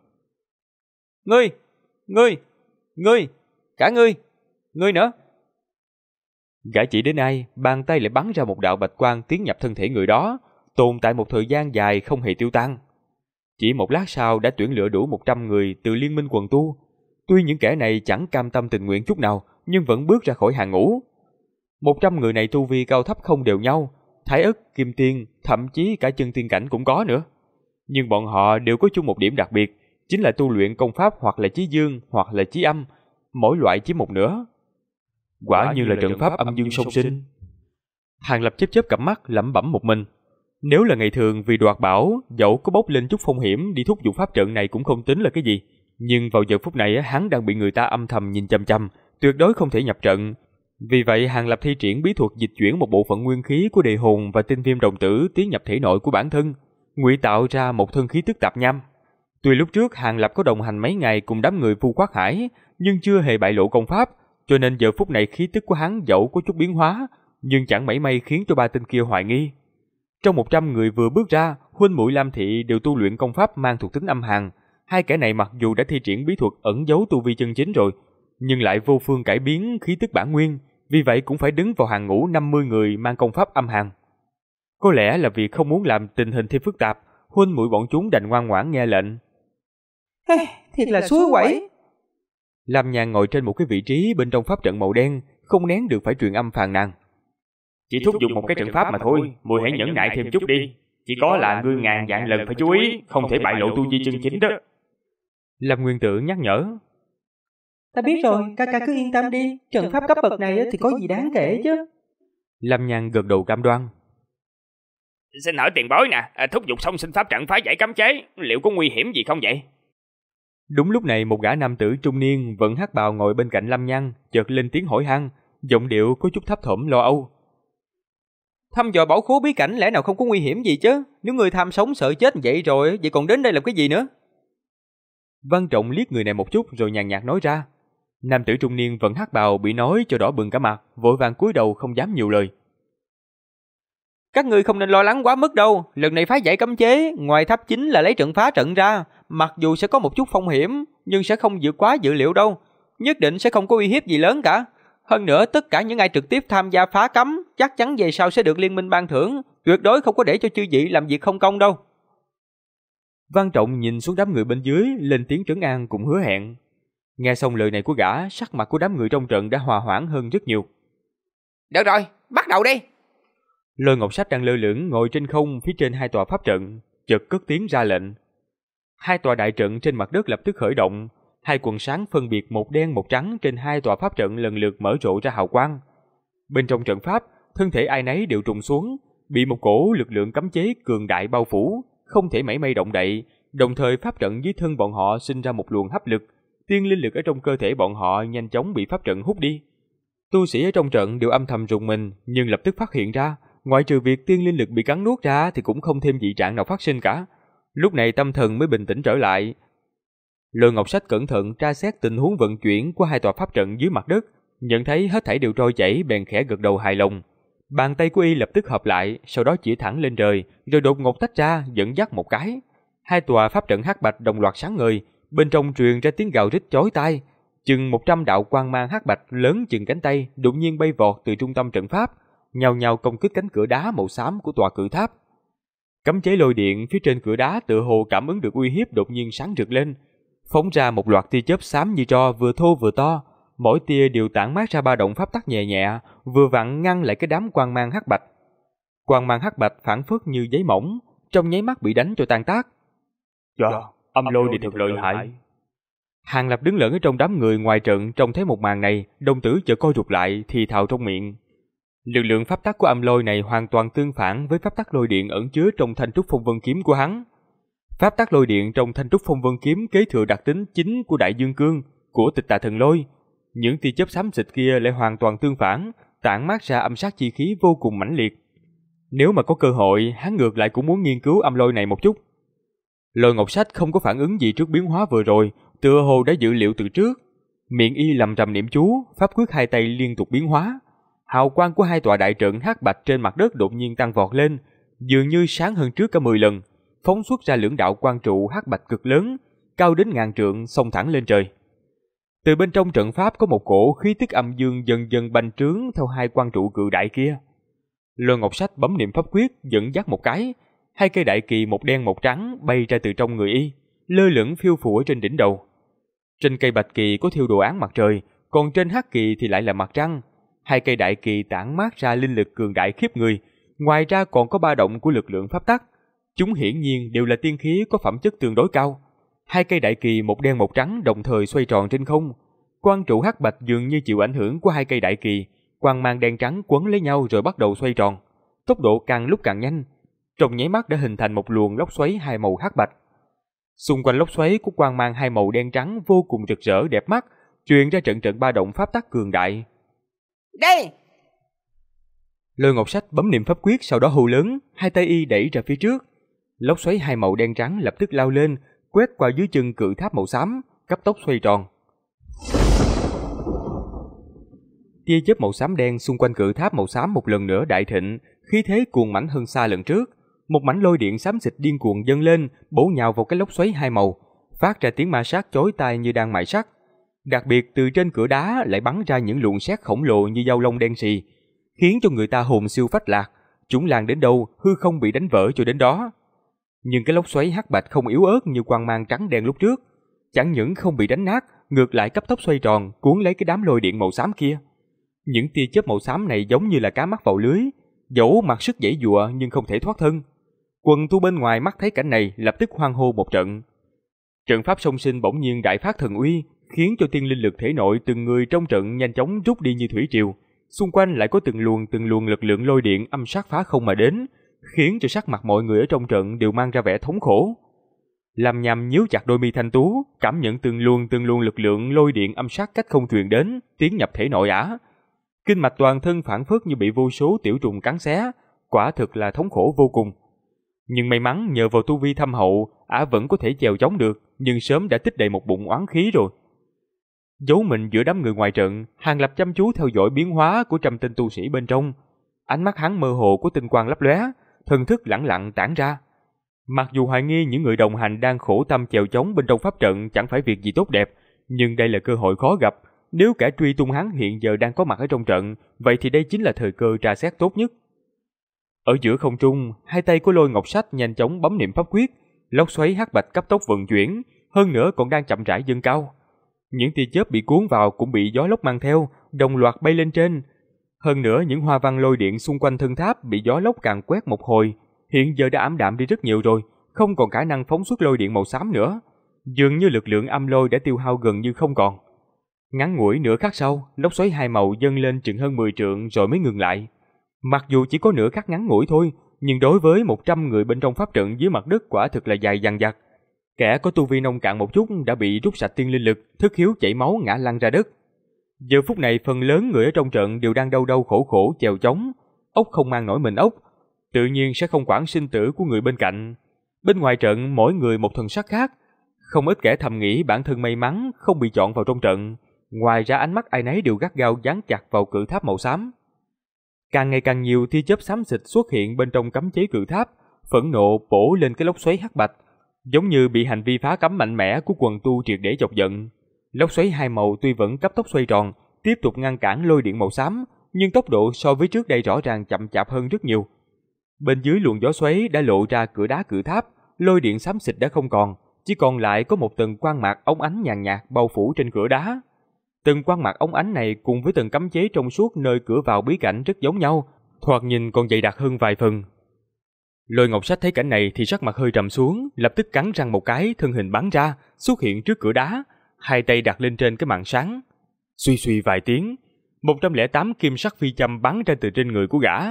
Ngươi, cả ngươi nữa. Gã chỉ đến ai, bàn tay lại bắn ra một đạo bạch quang tiến nhập thân thể người đó, tồn tại một thời gian dài không hề tiêu tan. Chỉ một lát sau đã tuyển lựa đủ 100 người từ liên minh quần tu. Tuy những kẻ này chẳng cam tâm tình nguyện chút nào, nhưng vẫn bước ra khỏi hàng ngũ. 100 người này tu vi cao thấp không đều nhau, thái ất, kim tiên, thậm chí cả chân tiên cảnh cũng có nữa. Nhưng bọn họ đều có chung một điểm đặc biệt, chính là tu luyện công pháp hoặc là chí dương hoặc là chí âm, mỗi loại chiếm một nửa. Quả như là trận pháp âm dương song sinh. Hàng Lập chớp chớp cặp mắt lẩm bẩm một mình. Nếu là ngày thường vì đoạt bảo, dẫu có bốc lên chút phong hiểm đi thúc giục pháp trận này cũng không tính là cái gì. Nhưng vào giờ phút này hắn đang bị người ta âm thầm nhìn chằm chằm, tuyệt đối không thể nhập trận. Vì vậy Hàng Lập thi triển bí thuật dịch chuyển một bộ phận nguyên khí của đề hồn và tinh viêm đồng tử tiến nhập thể nội của bản thân, ngụy tạo ra một thân khí tức tạp nham. Tuy lúc trước Hàng Lập có đồng hành mấy ngày cùng đám người Vu Quát Hải, nhưng chưa hề bại lộ công pháp, cho nên giờ phút này khí tức của hắn dẫu có chút biến hóa, nhưng chẳng mảy may khiến cho ba tên kia hoài nghi. Trong 100 người vừa bước ra, huynh muội Lam Thị đều tu luyện công pháp mang thuộc tính âm hàn. Hai kẻ này mặc dù đã thi triển bí thuật ẩn giấu tu vi chân chính rồi, nhưng lại vô phương cải biến khí tức bản nguyên, vì vậy cũng phải đứng vào hàng ngũ 50 người mang công pháp âm hàn. Có lẽ là vì không muốn làm tình hình thêm phức tạp, huynh muội bọn chúng đành ngoan ngoãn nghe lệnh. Thiệt là suối quẩy. Lam Nhan ngồi trên một cái vị trí bên trong pháp trận màu đen, không nén được phải truyền âm phàn nàn. Chỉ thúc giục một cái trận pháp mà thôi, muội hãy nhẫn nại thêm chút đi. Chỉ có là ngươi ngàn vạn lần phải chú ý, không thể bại lộ tu vi chân chính đó. Lâm Nguyên Tử nhắc nhở. Ta biết rồi, ca ca cứ yên tâm đi, trận pháp cấp bậc này thì có gì đáng kể chứ. Lâm Nhan gật đầu cam đoan. Xin hỏi tiền bối nè, thúc giục xong sinh pháp trận phá giải cấm chế, liệu có nguy hiểm gì không vậy? Đúng lúc này một gã nam tử trung niên vẫn hắc bào ngồi bên cạnh Lâm Nhan, chợt lên tiếng hỏi han, giọng điệu có chút thấp thỏm lo âu. Thăm dò bảo khố bí cảnh lẽ nào không có nguy hiểm gì chứ? Nếu người tham sống sợ chết vậy rồi, vậy còn đến đây làm cái gì nữa? Văn Trọng liếc người này một chút rồi nhàn nhạt nói ra. Nam tử trung niên vẫn hắc bào bị nói cho đỏ bừng cả mặt, vội vàng cúi đầu không dám nhiều lời. Các ngươi không nên lo lắng quá mức đâu, lần này phá giải cấm chế, ngoài tháp chính là lấy trận phá trận ra, mặc dù sẽ có một chút phong hiểm, nhưng sẽ không vượt quá dự liệu đâu, nhất định sẽ không có uy hiếp gì lớn cả. Hơn nữa tất cả những ai trực tiếp tham gia phá cấm, chắc chắn về sau sẽ được liên minh ban thưởng, tuyệt đối không có để cho chư vị làm việc không công đâu. Văn Trọng nhìn xuống đám người bên dưới, lên tiếng trấn an cùng hứa hẹn. Nghe xong lời này của gã, sắc mặt của đám người trong trận đã hòa hoãn hơn rất nhiều. Được rồi, bắt đầu đi. Lôi Ngọc Sách đang lơ lửng ngồi trên không phía trên hai tòa pháp trận, chợt cất tiếng ra lệnh. Hai tòa đại trận trên mặt đất lập tức khởi động, hai quần sáng phân biệt một đen một trắng trên hai tòa pháp trận lần lượt mở rộ ra hào quang. Bên trong trận pháp, thân thể ai nấy đều trùng xuống, bị một cổ lực lượng cấm chế cường đại bao phủ, không thể mảy may động đậy, đồng thời pháp trận dưới thân bọn họ sinh ra một luồng hấp lực, tiên linh lực ở trong cơ thể bọn họ nhanh chóng bị pháp trận hút đi. Tu sĩ ở trong trận đều âm thầm rùng mình, nhưng lập tức phát hiện ra, ngoại trừ việc tiên linh lực bị cắn nuốt ra thì cũng không thêm dị trạng nào phát sinh cả. Lúc này tâm thần mới bình tĩnh trở lại. Lôi Ngọc Sách cẩn thận tra xét tình huống vận chuyển của hai tòa pháp trận dưới mặt đất, nhận thấy hết thảy đều trôi chảy, bèn khẽ gật đầu hài lòng. Bàn tay của y lập tức hợp lại, sau đó chỉ thẳng lên trời, rồi đột ngột tách ra, dẫn dắt một cái. Hai tòa pháp trận hắc bạch đồng loạt sáng ngời, bên trong truyền ra tiếng gào rít chói tai. Chừng 100 đạo quang mang hắc bạch lớn chừng cánh tay đột nhiên bay vọt từ trung tâm trận pháp, nhào nhào công kích cánh cửa đá màu xám của tòa cự tháp. Cấm chế lôi điện phía trên cửa đá tựa hồ cảm ứng được uy hiếp đột nhiên sáng rực lên, phóng ra một loạt tia chớp xám như tro vừa thô vừa to, mỗi tia đều tản mát ra ba động pháp tắc nhẹ nhẹ, vừa vặn ngăn lại cái đám quang mang hắc bạch. Quang mang hắc bạch phản phất như giấy mỏng, trong nháy mắt bị đánh cho tan tác. Âm lôi thì thật lợi hại. Hàng Lập đứng lẫn ở trong đám người ngoài trận, trông thấy một màn này, đồng tử chợt co rụt lại, thì thào trong miệng. Lực lượng pháp tắc của âm lôi này hoàn toàn tương phản với pháp tắc lôi điện ẩn chứa trong thanh trúc phong vân kiếm của hắn. Pháp tắc lôi điện trong thanh trúc phong vân kiếm kế thừa đặc tính chính của đại dương cương, của tịch tà thần lôi. Những tia chớp xám xịt kia lại hoàn toàn tương phản, tản mát ra âm sát chi khí vô cùng mãnh liệt. Nếu mà có cơ hội, hắn ngược lại cũng muốn nghiên cứu âm lôi này một chút. Lôi Ngọc Sách không có phản ứng gì trước biến hóa vừa rồi, tựa hồ đã dự liệu từ trước. Miệng y lầm rầm niệm chú, pháp quyết hai tay liên tục biến hóa. Hào quang của hai tòa đại trận hắc bạch trên mặt đất đột nhiên tăng vọt lên, dường như sáng hơn trước cả 10 lần, phóng xuất ra lưỡng đạo quang trụ hắc bạch cực lớn, cao đến ngàn trượng, xông thẳng lên trời. Từ bên trong trận pháp có một cổ khí tức âm dương dần dần bành trướng theo hai quang trụ cự đại kia. Lôi Ngọc Sách bấm niệm pháp quyết, dẫn dắt một cái, hai cây đại kỳ một đen một trắng bay ra từ trong người y, lơ lửng phiêu phù ở trên đỉnh đầu. Trên cây bạch kỳ có thiêu đồ án mặt trời, còn trên hắc kỳ thì lại là mặt trăng. Hai cây đại kỳ tản mát ra linh lực cường đại khiếp người, ngoài ra còn có ba động của lực lượng pháp tắc. Chúng hiển nhiên đều là tiên khí có phẩm chất tương đối cao. Hai cây đại kỳ một đen một trắng đồng thời xoay tròn trên không. Quang trụ hắc bạch dường như chịu ảnh hưởng của hai cây đại kỳ, quang mang đen trắng quấn lấy nhau rồi bắt đầu xoay tròn, tốc độ càng lúc càng nhanh. Trong nháy mắt đã hình thành một luồng lốc xoáy hai màu hắc bạch. Xung quanh lốc xoáy của quang mang hai màu đen trắng vô cùng rực rỡ đẹp mắt, truyền ra trận trận ba động pháp tắc cường đại. Đây! Lôi Ngọc Sách bấm niệm pháp quyết, sau đó hô lớn, hai tay y đẩy ra phía trước. Lốc xoáy hai màu đen trắng lập tức lao lên, quét qua dưới chân cự tháp màu xám, cấp tốc xoay tròn. Tia chớp màu xám đen xung quanh cự tháp màu xám một lần nữa đại thịnh, khí thế cuồng mãnh hơn xa lần trước. Một mảnh lôi điện xám xịt điên cuồng dâng lên, bổ nhào vào cái lốc xoáy hai màu, phát ra tiếng ma sát chói tai như đang mài sắt. Đặc biệt từ trên cửa đá lại bắn ra những luồng sét khổng lồ như dao long đen xì, khiến cho người ta hồn siêu phách lạc. Chúng lan đến đâu, hư không bị đánh vỡ cho đến đó. Nhưng cái lốc xoáy hắc bạch không yếu ớt như quang mang trắng đen lúc trước, chẳng những không bị đánh nát, ngược lại cấp tốc xoay tròn, cuốn lấy cái đám lôi điện màu xám kia. Những tia chớp màu xám này giống như là cá mắc vào lưới, dẫu mặc sức giãy giụa nhưng không thể thoát thân. Quần tu bên ngoài mắt thấy cảnh này lập tức hoan hô một trận. Trận pháp song sinh bỗng nhiên đại phát thần uy, khiến cho tiên linh lực thể nội từng người trong trận nhanh chóng rút đi như thủy triều. Xung quanh lại có từng luồng lực lượng lôi điện âm sát phá không mà đến, khiến cho sắc mặt mọi người ở trong trận đều mang ra vẻ thống khổ. Làm nhằm nhíu chặt đôi mi thanh tú, cảm nhận từng luồng lực lượng lôi điện âm sát cách không truyền đến, tiến nhập thể nội ả. Kinh mạch toàn thân phảng phất như bị vô số tiểu trùng cắn xé, quả thực là thống khổ vô cùng. Nhưng may mắn nhờ vào tu vi thâm hậu, ả vẫn có thể chèo chống được, nhưng sớm đã tích đầy một bụng oán khí rồi. Giấu mình giữa đám người ngoài trận, Hàng Lập chăm chú theo dõi biến hóa của trăm tên tu sĩ bên trong. Ánh mắt hắn mơ hồ có tinh quang lấp lóe, thần thức lẳng lặng tản ra. Mặc dù hoài nghi những người đồng hành đang khổ tâm chèo chống bên trong pháp trận chẳng phải việc gì tốt đẹp, nhưng đây là cơ hội khó gặp. Nếu kẻ truy tung hắn hiện giờ đang có mặt ở trong trận, vậy thì đây chính là thời cơ tra xét tốt nhất. Ở giữa không trung, hai tay của Lôi Ngọc Sách nhanh chóng bấm niệm pháp quyết, lốc xoáy hắc bạch cấp tốc vận chuyển, hơn nữa còn đang chậm rãi dâng cao. Những tia chớp bị cuốn vào cũng bị gió lốc mang theo, đồng loạt bay lên trên. Hơn nữa những hoa văn lôi điện xung quanh thân tháp bị gió lốc càn quét một hồi, hiện giờ đã ảm đạm đi rất nhiều rồi, không còn khả năng phóng xuất lôi điện màu xám nữa. Dường như lực lượng âm lôi đã tiêu hao gần như không còn. Ngắn ngủi nửa khắc sau, lốc xoáy hai màu dâng lên chừng hơn 10 trượng rồi mới ngừng lại. Mặc dù chỉ có nửa khắc ngắn ngủi thôi, nhưng đối với 100 người bên trong pháp trận dưới mặt đất quả thực là dài dằng dặc. Kẻ có tu vi nông cạn một chút đã bị rút sạch tiên linh lực, thất khiếu chảy máu ngã lăn ra đất. Giờ phút này phần lớn người ở trong trận đều đang đau khổ khổ chèo chống. Ốc không mang nổi mình ốc, tự nhiên sẽ không quản sinh tử của người bên cạnh. Bên ngoài trận mỗi người một thần sắc khác, không ít kẻ thầm nghĩ bản thân may mắn không bị chọn vào trong trận. Ngoài ra ánh mắt ai nấy đều gắt gao dán chặt vào cự tháp màu xám. Càng ngày càng nhiều tia chớp xám xịt xuất hiện bên trong cấm chế cự tháp, phẫn nộ bổ lên cái lốc xoáy hắc bạch, giống như bị hành vi phá cấm mạnh mẽ của quần tu triệt để chọc giận. Lốc xoáy hai màu tuy vẫn cấp tốc xoay tròn, tiếp tục ngăn cản lôi điện màu xám, nhưng tốc độ so với trước đây rõ ràng chậm chạp hơn rất nhiều. Bên dưới luồng gió xoáy đã lộ ra cửa đá cự tháp, lôi điện xám xịt đã không còn, chỉ còn lại có một tầng quang mạc óng ánh nhàn nhạt bao phủ trên cửa đá. Từng quang mạc óng ánh này cùng với từng cấm chế trong suốt nơi cửa vào bí cảnh rất giống nhau, thoạt nhìn còn dày đặc hơn vài phần. Lôi Ngọc Sách thấy cảnh này thì sắc mặt hơi trầm xuống, lập tức cắn răng một cái, thân hình bắn ra, xuất hiện trước cửa đá, hai tay đặt lên trên cái màn sáng. Suy suy vài tiếng, 108 kim sắc phi châm bắn ra từ trên người của gã.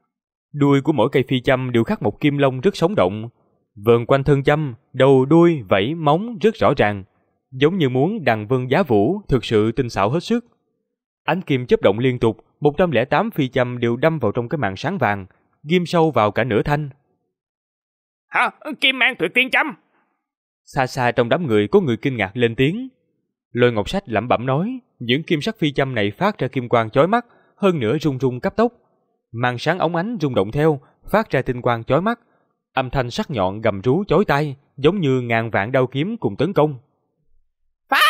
Đuôi của mỗi cây phi châm đều khắc một kim long rất sống động, vờn quanh thân châm, đầu đuôi, vảy, móng rất rõ ràng, giống như muốn đằng vân giá vũ, thực sự tinh xảo hết sức. Ánh kim chớp động liên tục, 108 phi châm đều đâm vào trong cái màn sáng vàng, ghim sâu vào cả nửa thanh. Hả? Kim mang tuyệt tiên châm? Xa xa trong đám người có người kinh ngạc lên tiếng. Lôi Ngọc Sách lẩm bẩm nói, những kim sắc phi châm này phát ra kim quang chói mắt, hơn nữa rung rung cấp tốc. Màn sáng óng ánh rung động theo, phát ra tinh quang chói mắt, âm thanh sắc nhọn gầm rú chói tai, giống như ngàn vạn đao kiếm cùng tấn công. Phá!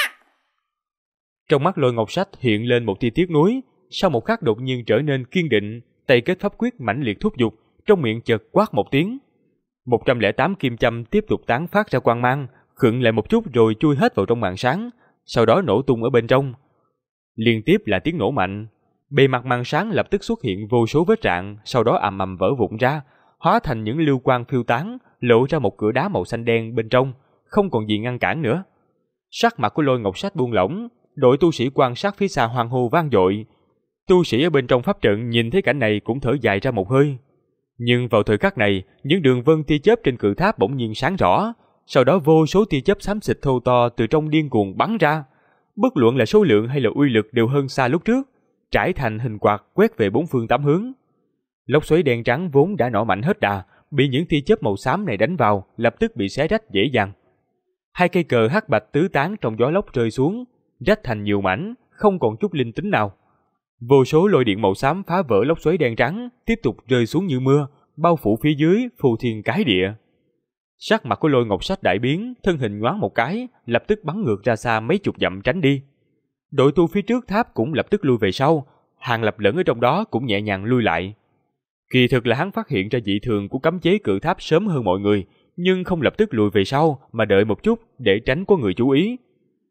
Trong mắt Lôi Ngọc Sách hiện lên một tia tiếc nuối, sau một khắc đột nhiên trở nên kiên định, tay kết pháp quyết mãnh liệt thúc giục, trong miệng chợt quát một tiếng. 108 kim châm tiếp tục tán phát ra quang mang, khựng lại một chút rồi chui hết vào trong màn sáng, sau đó nổ tung ở bên trong. Liên tiếp là tiếng nổ mạnh, bề mặt màn sáng lập tức xuất hiện vô số vết rạn, sau đó ầm ầm vỡ vụn ra, hóa thành những lưu quang phiêu tán, lộ ra một cửa đá màu xanh đen bên trong, không còn gì ngăn cản nữa. Sắc mặt của Lôi Ngọc Sách buông lỏng, đội tu sĩ quan sát phía xa hoan hô vang dội. Tu sĩ ở bên trong pháp trận nhìn thấy cảnh này cũng thở dài ra một hơi. Nhưng vào thời khắc này, những đường vân tia chớp trên cự tháp bỗng nhiên sáng rõ, sau đó vô số tia chớp xám xịt thô to từ trong điên cuồng bắn ra. Bất luận là số lượng hay là uy lực đều hơn xa lúc trước, trải thành hình quạt quét về bốn phương tám hướng. Lốc xoáy đen trắng vốn đã nổ mạnh hết đà, bị những tia chớp màu xám này đánh vào, lập tức bị xé rách dễ dàng. Hai cây cờ hắc bạch tứ tán trong gió lốc rơi xuống, rách thành nhiều mảnh, không còn chút linh tính nào. Vô số lôi điện màu xám phá vỡ lốc xoáy đen trắng, tiếp tục rơi xuống như mưa, bao phủ phía dưới phù thiên cái địa. Sắc mặt của Lôi Ngọc Sách đại biến, thân hình nhoáng một cái, lập tức bắn ngược ra xa mấy chục dặm tránh đi. Đội tu phía trước tháp cũng lập tức lui về sau, Hàng Lập lẫn ở trong đó cũng nhẹ nhàng lui lại. Kỳ thực là hắn phát hiện ra dị thường của cấm chế cự tháp sớm hơn mọi người, nhưng không lập tức lùi về sau mà đợi một chút để tránh có người chú ý.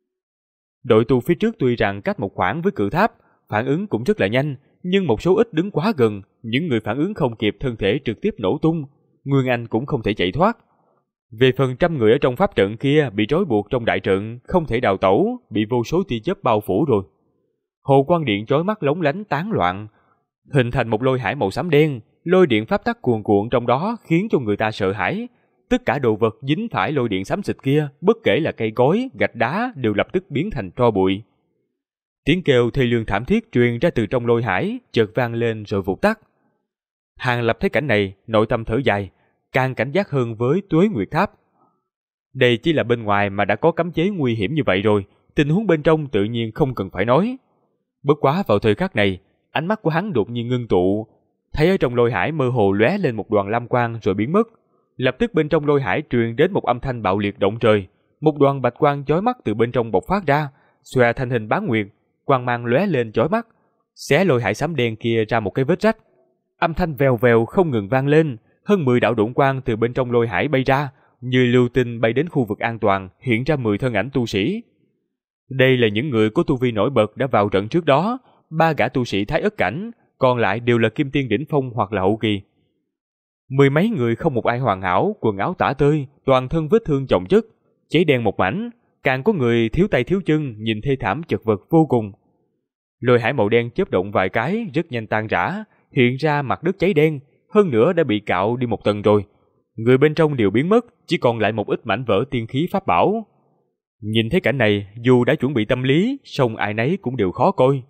Đội tu phía trước tuy rằng cách một khoảng với cự tháp, phản ứng cũng rất là nhanh, nhưng một số ít đứng quá gần, những người phản ứng không kịp thân thể trực tiếp nổ tung, Nguyên Anh cũng không thể chạy thoát. Về phần trăm người ở trong pháp trận kia bị trói buộc trong đại trận, không thể đào tẩu, bị vô số tia chớp bao phủ rồi. Hồ quang điện chói mắt lóng lánh tán loạn, hình thành một lôi hải màu xám đen, lôi điện pháp tắc cuồn cuộn trong đó khiến cho người ta sợ hãi. Tất cả đồ vật dính phải lôi điện xám xịt kia, bất kể là cây cối, gạch đá đều lập tức biến thành tro bụi. Tiếng kêu thê lương thảm thiết truyền ra từ trong lôi hải, chợt vang lên rồi vụt tắt. Hàng Lập thấy cảnh này, nội tâm thở dài, càng cảnh giác hơn với Tuế Nguyệt Tháp. Đây chỉ là bên ngoài mà đã có cấm chế nguy hiểm như vậy rồi, tình huống bên trong tự nhiên không cần phải nói. Bất quá vào thời khắc này, ánh mắt của hắn đột nhiên ngưng tụ, thấy ở trong lôi hải mơ hồ lóe lên một đoàn lam quang rồi biến mất. Lập tức bên trong lôi hải truyền đến một âm thanh bạo liệt động trời, một đoàn bạch quang chói mắt từ bên trong bộc phát ra, xòe thành hình bán nguyệt, quang mang lóe lên chói mắt, xé lôi hải xám đen kia ra một cái vết rách. Âm thanh vèo vèo không ngừng vang lên, hơn 10 đạo độn quang từ bên trong lôi hải bay ra, như lưu tinh bay đến khu vực an toàn, hiện ra 10 thân ảnh tu sĩ. Đây là những người có tu vi nổi bật đã vào trận trước đó, 3 gã tu sĩ Thái Ất cảnh, còn lại đều là kim tiên đỉnh phong hoặc là hậu kỳ. Mười mấy người không một ai hoàn hảo, quần áo tả tơi, toàn thân vết thương chồng chất, cháy đen một mảnh, càng có người thiếu tay thiếu chân, nhìn thê thảm chật vật vô cùng. Lôi hải màu đen chớp động vài cái, rất nhanh tan rã, hiện ra mặt đất cháy đen, hơn nữa đã bị cạo đi một tầng rồi. Người bên trong đều biến mất, chỉ còn lại một ít mảnh vỡ tiên khí pháp bảo. Nhìn thấy cảnh này, dù đã chuẩn bị tâm lý, song ai nấy cũng đều khó coi.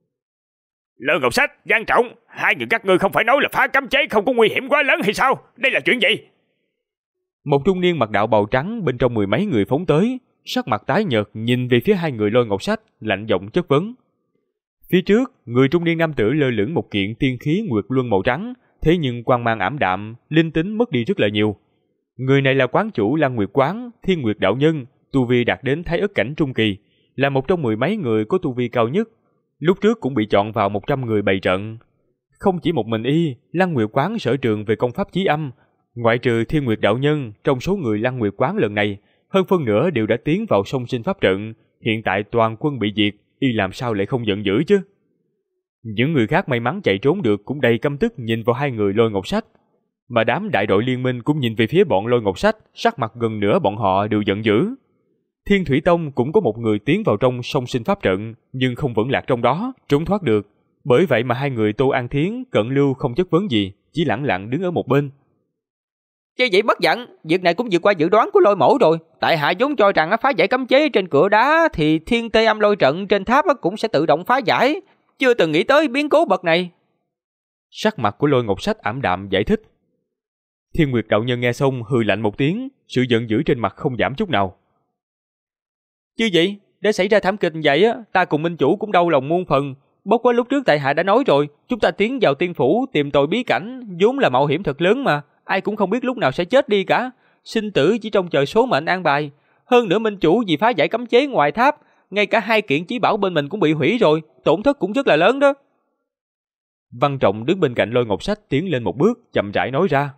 Lôi Ngọc Sách, Giang Trọng, hai người các ngươi không phải nói là phá cấm chế không có nguy hiểm quá lớn hay sao? Đây là chuyện gì? Một trung niên mặc đạo bào trắng bên trong mười mấy người phóng tới, sắc mặt tái nhợt nhìn về phía hai người Lôi Ngọc Sách, lạnh giọng chất vấn. Phía trước, người trung niên nam tử lơ lửng một kiện tiên khí nguyệt luân màu trắng, thế nhưng quang mang ảm đạm, linh tính mất đi rất là nhiều. Người này là quán chủ Lăng Nguyệt Quán, Thiên Nguyệt đạo nhân, tu vi đạt đến Thái Ất cảnh trung kỳ, là một trong mười mấy người có tu vi cao nhất. Lúc trước cũng bị chọn vào 100 người bày trận. Không chỉ một mình y, Lăng Nguyệt Quán sở trường về công pháp chí âm, ngoại trừ Thiên Nguyệt đạo nhân, trong số người Lăng Nguyệt Quán lần này, hơn phân nửa đều đã tiến vào song sinh pháp trận, hiện tại toàn quân bị diệt, y làm sao lại không giận dữ chứ? Những người khác may mắn chạy trốn được cũng đầy căm tức nhìn vào hai người Lôi Ngọc Sách, mà đám đại đội liên minh cũng nhìn về phía bọn Lôi Ngọc Sách, sắc mặt gần nửa bọn họ đều giận dữ. Thiên Thủy Tông cũng có một người tiến vào trong song sinh pháp trận, nhưng không vẫn lạc trong đó, trốn thoát được. Bởi vậy mà hai người Tô An Thiến, Cận Lưu không chất vấn gì, chỉ lẳng lặng đứng ở một bên. Chứ vậy bất giận, việc này cũng vượt qua dự đoán của Lôi Mẫu rồi. Tại hạ vốn cho rằng phá giải cấm chế trên cửa đá thì Thiên Tê Âm Lôi trận trên tháp cũng sẽ tự động phá giải, chưa từng nghĩ tới biến cố bậc này. Sắc mặt của Lôi Ngọc Sách ảm đạm giải thích. Thiên Nguyệt đạo nhân nghe xong hừ lạnh một tiếng, sự giận dữ trên mặt không giảm chút nào. Chứ vậy, để xảy ra thảm kịch vậy ta cùng minh chủ cũng đau lòng muôn phần. Bất quá lúc trước tại hạ đã nói rồi, chúng ta tiến vào tiên phủ tìm tòi bí cảnh, vốn là mạo hiểm thật lớn mà, ai cũng không biết lúc nào sẽ chết đi cả. Sinh tử chỉ trông chờ số mệnh an bài. Hơn nữa minh chủ vì phá giải cấm chế ngoài tháp, ngay cả 2 kiện chí bảo bên mình cũng bị hủy rồi, tổn thất cũng rất là lớn đó. Văn Trọng đứng bên cạnh Lôi Ngọc Sách tiến lên một bước, chậm rãi nói ra.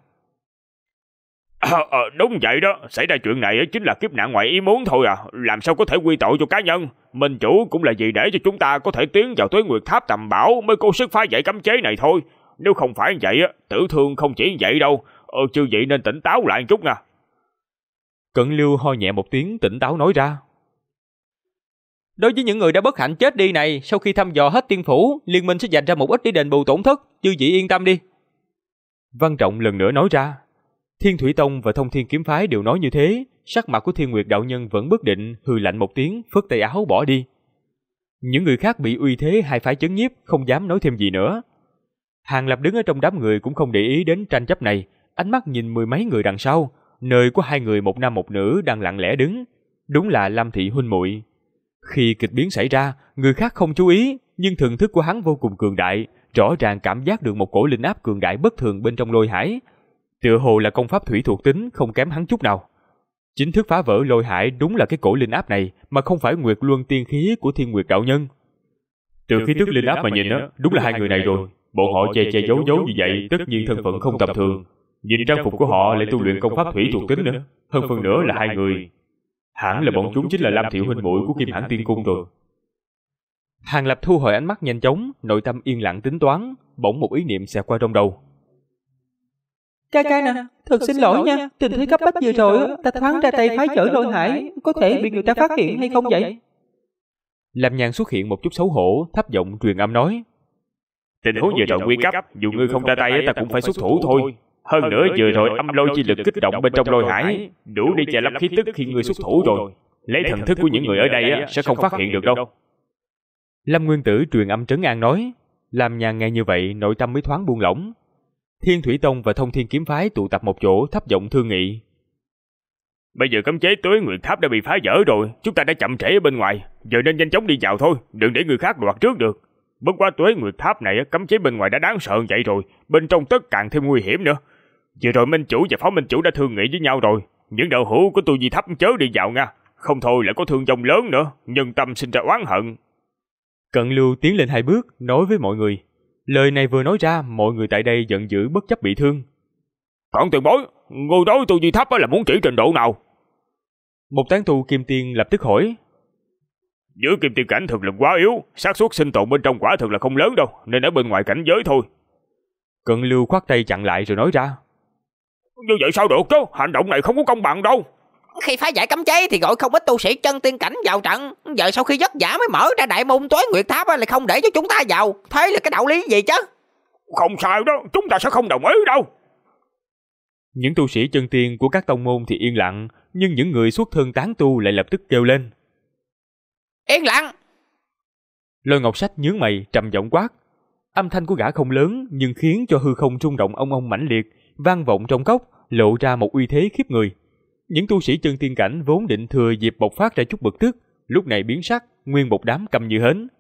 Đúng vậy đó, xảy ra chuyện này chính là kiếp nạn ngoài ý muốn thôi à, làm sao có thể quy tội cho cá nhân. Minh chủ cũng là vì để cho chúng ta có thể tiến vào Tuế Nguyệt Tháp tầm bảo mới cố sức phá giải cấm chế này thôi. Nếu không phải vậy tử thương không chỉ vậy đâu, chư vị nên tỉnh táo lại một chút nha. Cận Lưu ho nhẹ một tiếng tỉnh táo nói ra. Đối với những người đã bất hạnh chết đi này, sau khi thăm dò hết tiên phủ, liên minh sẽ dành ra một ít để đền bù tổn thất, chư vị yên tâm đi. Văn Trọng lần nữa nói ra. Thiên Thủy Tông và Thông Thiên Kiếm Phái đều nói như thế, sắc mặt của Thiên Nguyệt đạo nhân vẫn bất định, hừ lạnh một tiếng, phất tay áo bỏ đi. Những người khác bị uy thế hai phái chấn nhiếp, không dám nói thêm gì nữa. Hàng Lập đứng ở trong đám người cũng không để ý đến tranh chấp này, ánh mắt nhìn mười mấy người đằng sau, nơi có hai người một nam một nữ đang lặng lẽ đứng, đúng là Lam thị huynh muội. Khi kịch biến xảy ra, người khác không chú ý, nhưng thần thức của hắn vô cùng cường đại, rõ ràng cảm giác được một cổ linh áp cường đại bất thường bên trong Lôi Hải, tựa hồ là công pháp thủy thuộc tính không kém hắn chút nào. Chính thức phá vỡ Lôi Hải đúng là cái cổ linh áp này, mà không phải Nguyệt Luân tiên khí của Thiên Nguyệt đạo nhân. Từ khí tức linh áp mà nhìn á, đúng là hai người này rồi. Bọn họ che che giấu giấu như vậy, tất nhiên thân phận không tầm thường. Nhìn trang phục của họ lại tu luyện công pháp thủy thuộc tính nữa, hơn phần nữa là hai người. Hẳn là bọn chúng chính là Lam thị huynh muội của Kim Hãn Tiên Cung rồi. Hàng Lập thu hồi ánh mắt nhanh chóng, nội tâm yên lặng tính toán, bỗng một ý niệm xẹt qua trong đầu. Ca nè, thật xin lỗi nha, tình thế cấp bách vừa rồi, ta thoáng ra tay phá vỡ Lôi Hải, có thể bị người ta phát hiện hay không vậy? Lam Nhan xuất hiện một chút xấu hổ, thấp giọng truyền âm nói. Tình huống vừa rồi nguy cấp, dù ngươi không ra tay ta cũng phải xuất thủ thôi. Hơn nữa vừa rồi âm lôi chi lực kích động bên trong Lôi Hải, đủ để che lấp khí tức khi ngươi xuất thủ rồi. Lấy thần thức của những người ở đây sẽ không phát hiện được đâu. Lâm Nguyên Tử truyền âm trấn an nói. Lam Nhan nghe như vậy, nội tâm mới thoáng buông lỏng. Thiên Thủy Tông và Thông Thiên Kiếm Phái tụ tập một chỗ, thấp giọng thương nghị. Bây giờ cấm chế Tuế Nguyệt Tháp đã bị phá vỡ rồi, chúng ta đã chậm trễ ở bên ngoài, giờ nên nhanh chóng đi vào thôi, đừng để người khác đoạt trước được. Bất quá Tuế Nguyệt Tháp này cấm chế bên ngoài đã đáng sợ vậy rồi, bên trong tất càng thêm nguy hiểm nữa. Vừa rồi Minh chủ và Phó Minh chủ đã thương nghị với nhau rồi, những đạo hữu của tôi Di Tháp chớ đi vào nha, không thôi lại có thương vong lớn nữa, nhân tâm sinh ra oán hận. Cận Lưu tiến lên hai bước, nói với mọi người. Lời này vừa nói ra, mọi người tại đây giận dữ bất chấp bị thương. Còn tiền bối, ngôi đối tôi Di Tháp là muốn chỉ trình độ nào? Một tán tu kim tiên lập tức hỏi. Giữa kim tiên cảnh thực lực quá yếu, xác suất sinh tồn bên trong quả thực là không lớn đâu, nên ở bên ngoài cảnh giới thôi. Cận Lưu khoát tay chặn lại rồi nói ra. Như vậy sao được chứ, hành động này không có công bằng đâu. Khi phá giải cấm chế thì gọi không ít tu sĩ chân tiên cảnh vào trận, giờ sau khi vất vả mới mở ra đại môn Tuế Nguyệt Tháp lại không để cho chúng ta vào, thế là cái đạo lý gì chứ? Không sai đó, chúng ta sẽ không đồng ý đâu. Những tu sĩ chân tiên của các tông môn thì yên lặng, nhưng những người xuất thân tán tu lại lập tức kêu lên. Yên lặng! Lôi Ngọc Sách nhướng mày trầm giọng quát. Âm thanh của gã không lớn nhưng khiến cho hư không rung động ong ong mãnh liệt, vang vọng trong cốc, lộ ra một uy thế khiếp người. Những tu sĩ chân tiên cảnh vốn định thừa dịp bộc phát ra chút bực tức, lúc này biến sắc, nguyên một đám câm như hến.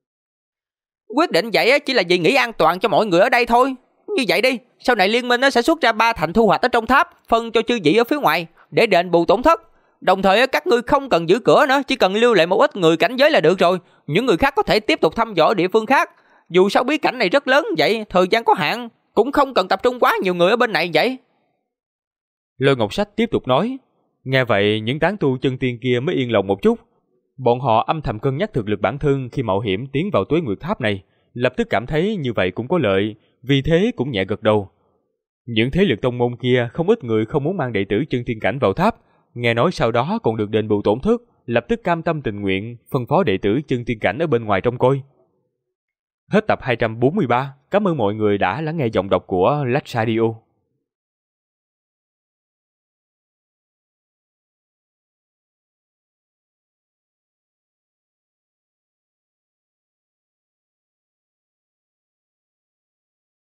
Quyết định vậy chỉ là vì nghĩ an toàn cho mọi người ở đây thôi. Như vậy đi, sau này liên minh sẽ xuất ra 3 thành thu hoạch ở trong tháp, phân cho chư vị ở phía ngoài để đền bù tổn thất. Đồng thời các ngươi không cần giữ cửa nữa, chỉ cần lưu lại một ít người cảnh giới là được rồi. Những người khác có thể tiếp tục thăm dò địa phương khác. Dù sao bí cảnh này rất lớn vậy, thời gian có hạn, cũng không cần tập trung quá nhiều người ở bên này vậy. Lôi Ngọc Sách tiếp tục nói. Nghe vậy những tán tu chân tiên kia mới yên lòng một chút. Bọn họ âm thầm cân nhắc thực lực bản thân khi mạo hiểm tiến vào Tuế Nguyệt Tháp này, lập tức cảm thấy như vậy cũng có lợi, vì thế cũng nhẹ gật đầu. Những thế lực tông môn kia không ít người không muốn mang đệ tử chân tiên cảnh vào tháp, nghe nói sau đó còn được đền bù tổn thất, lập tức cam tâm tình nguyện phân phó đệ tử chân tiên cảnh ở bên ngoài trông coi. Hết tập 243, cảm ơn mọi người đã lắng nghe giọng đọc của Lách Radio.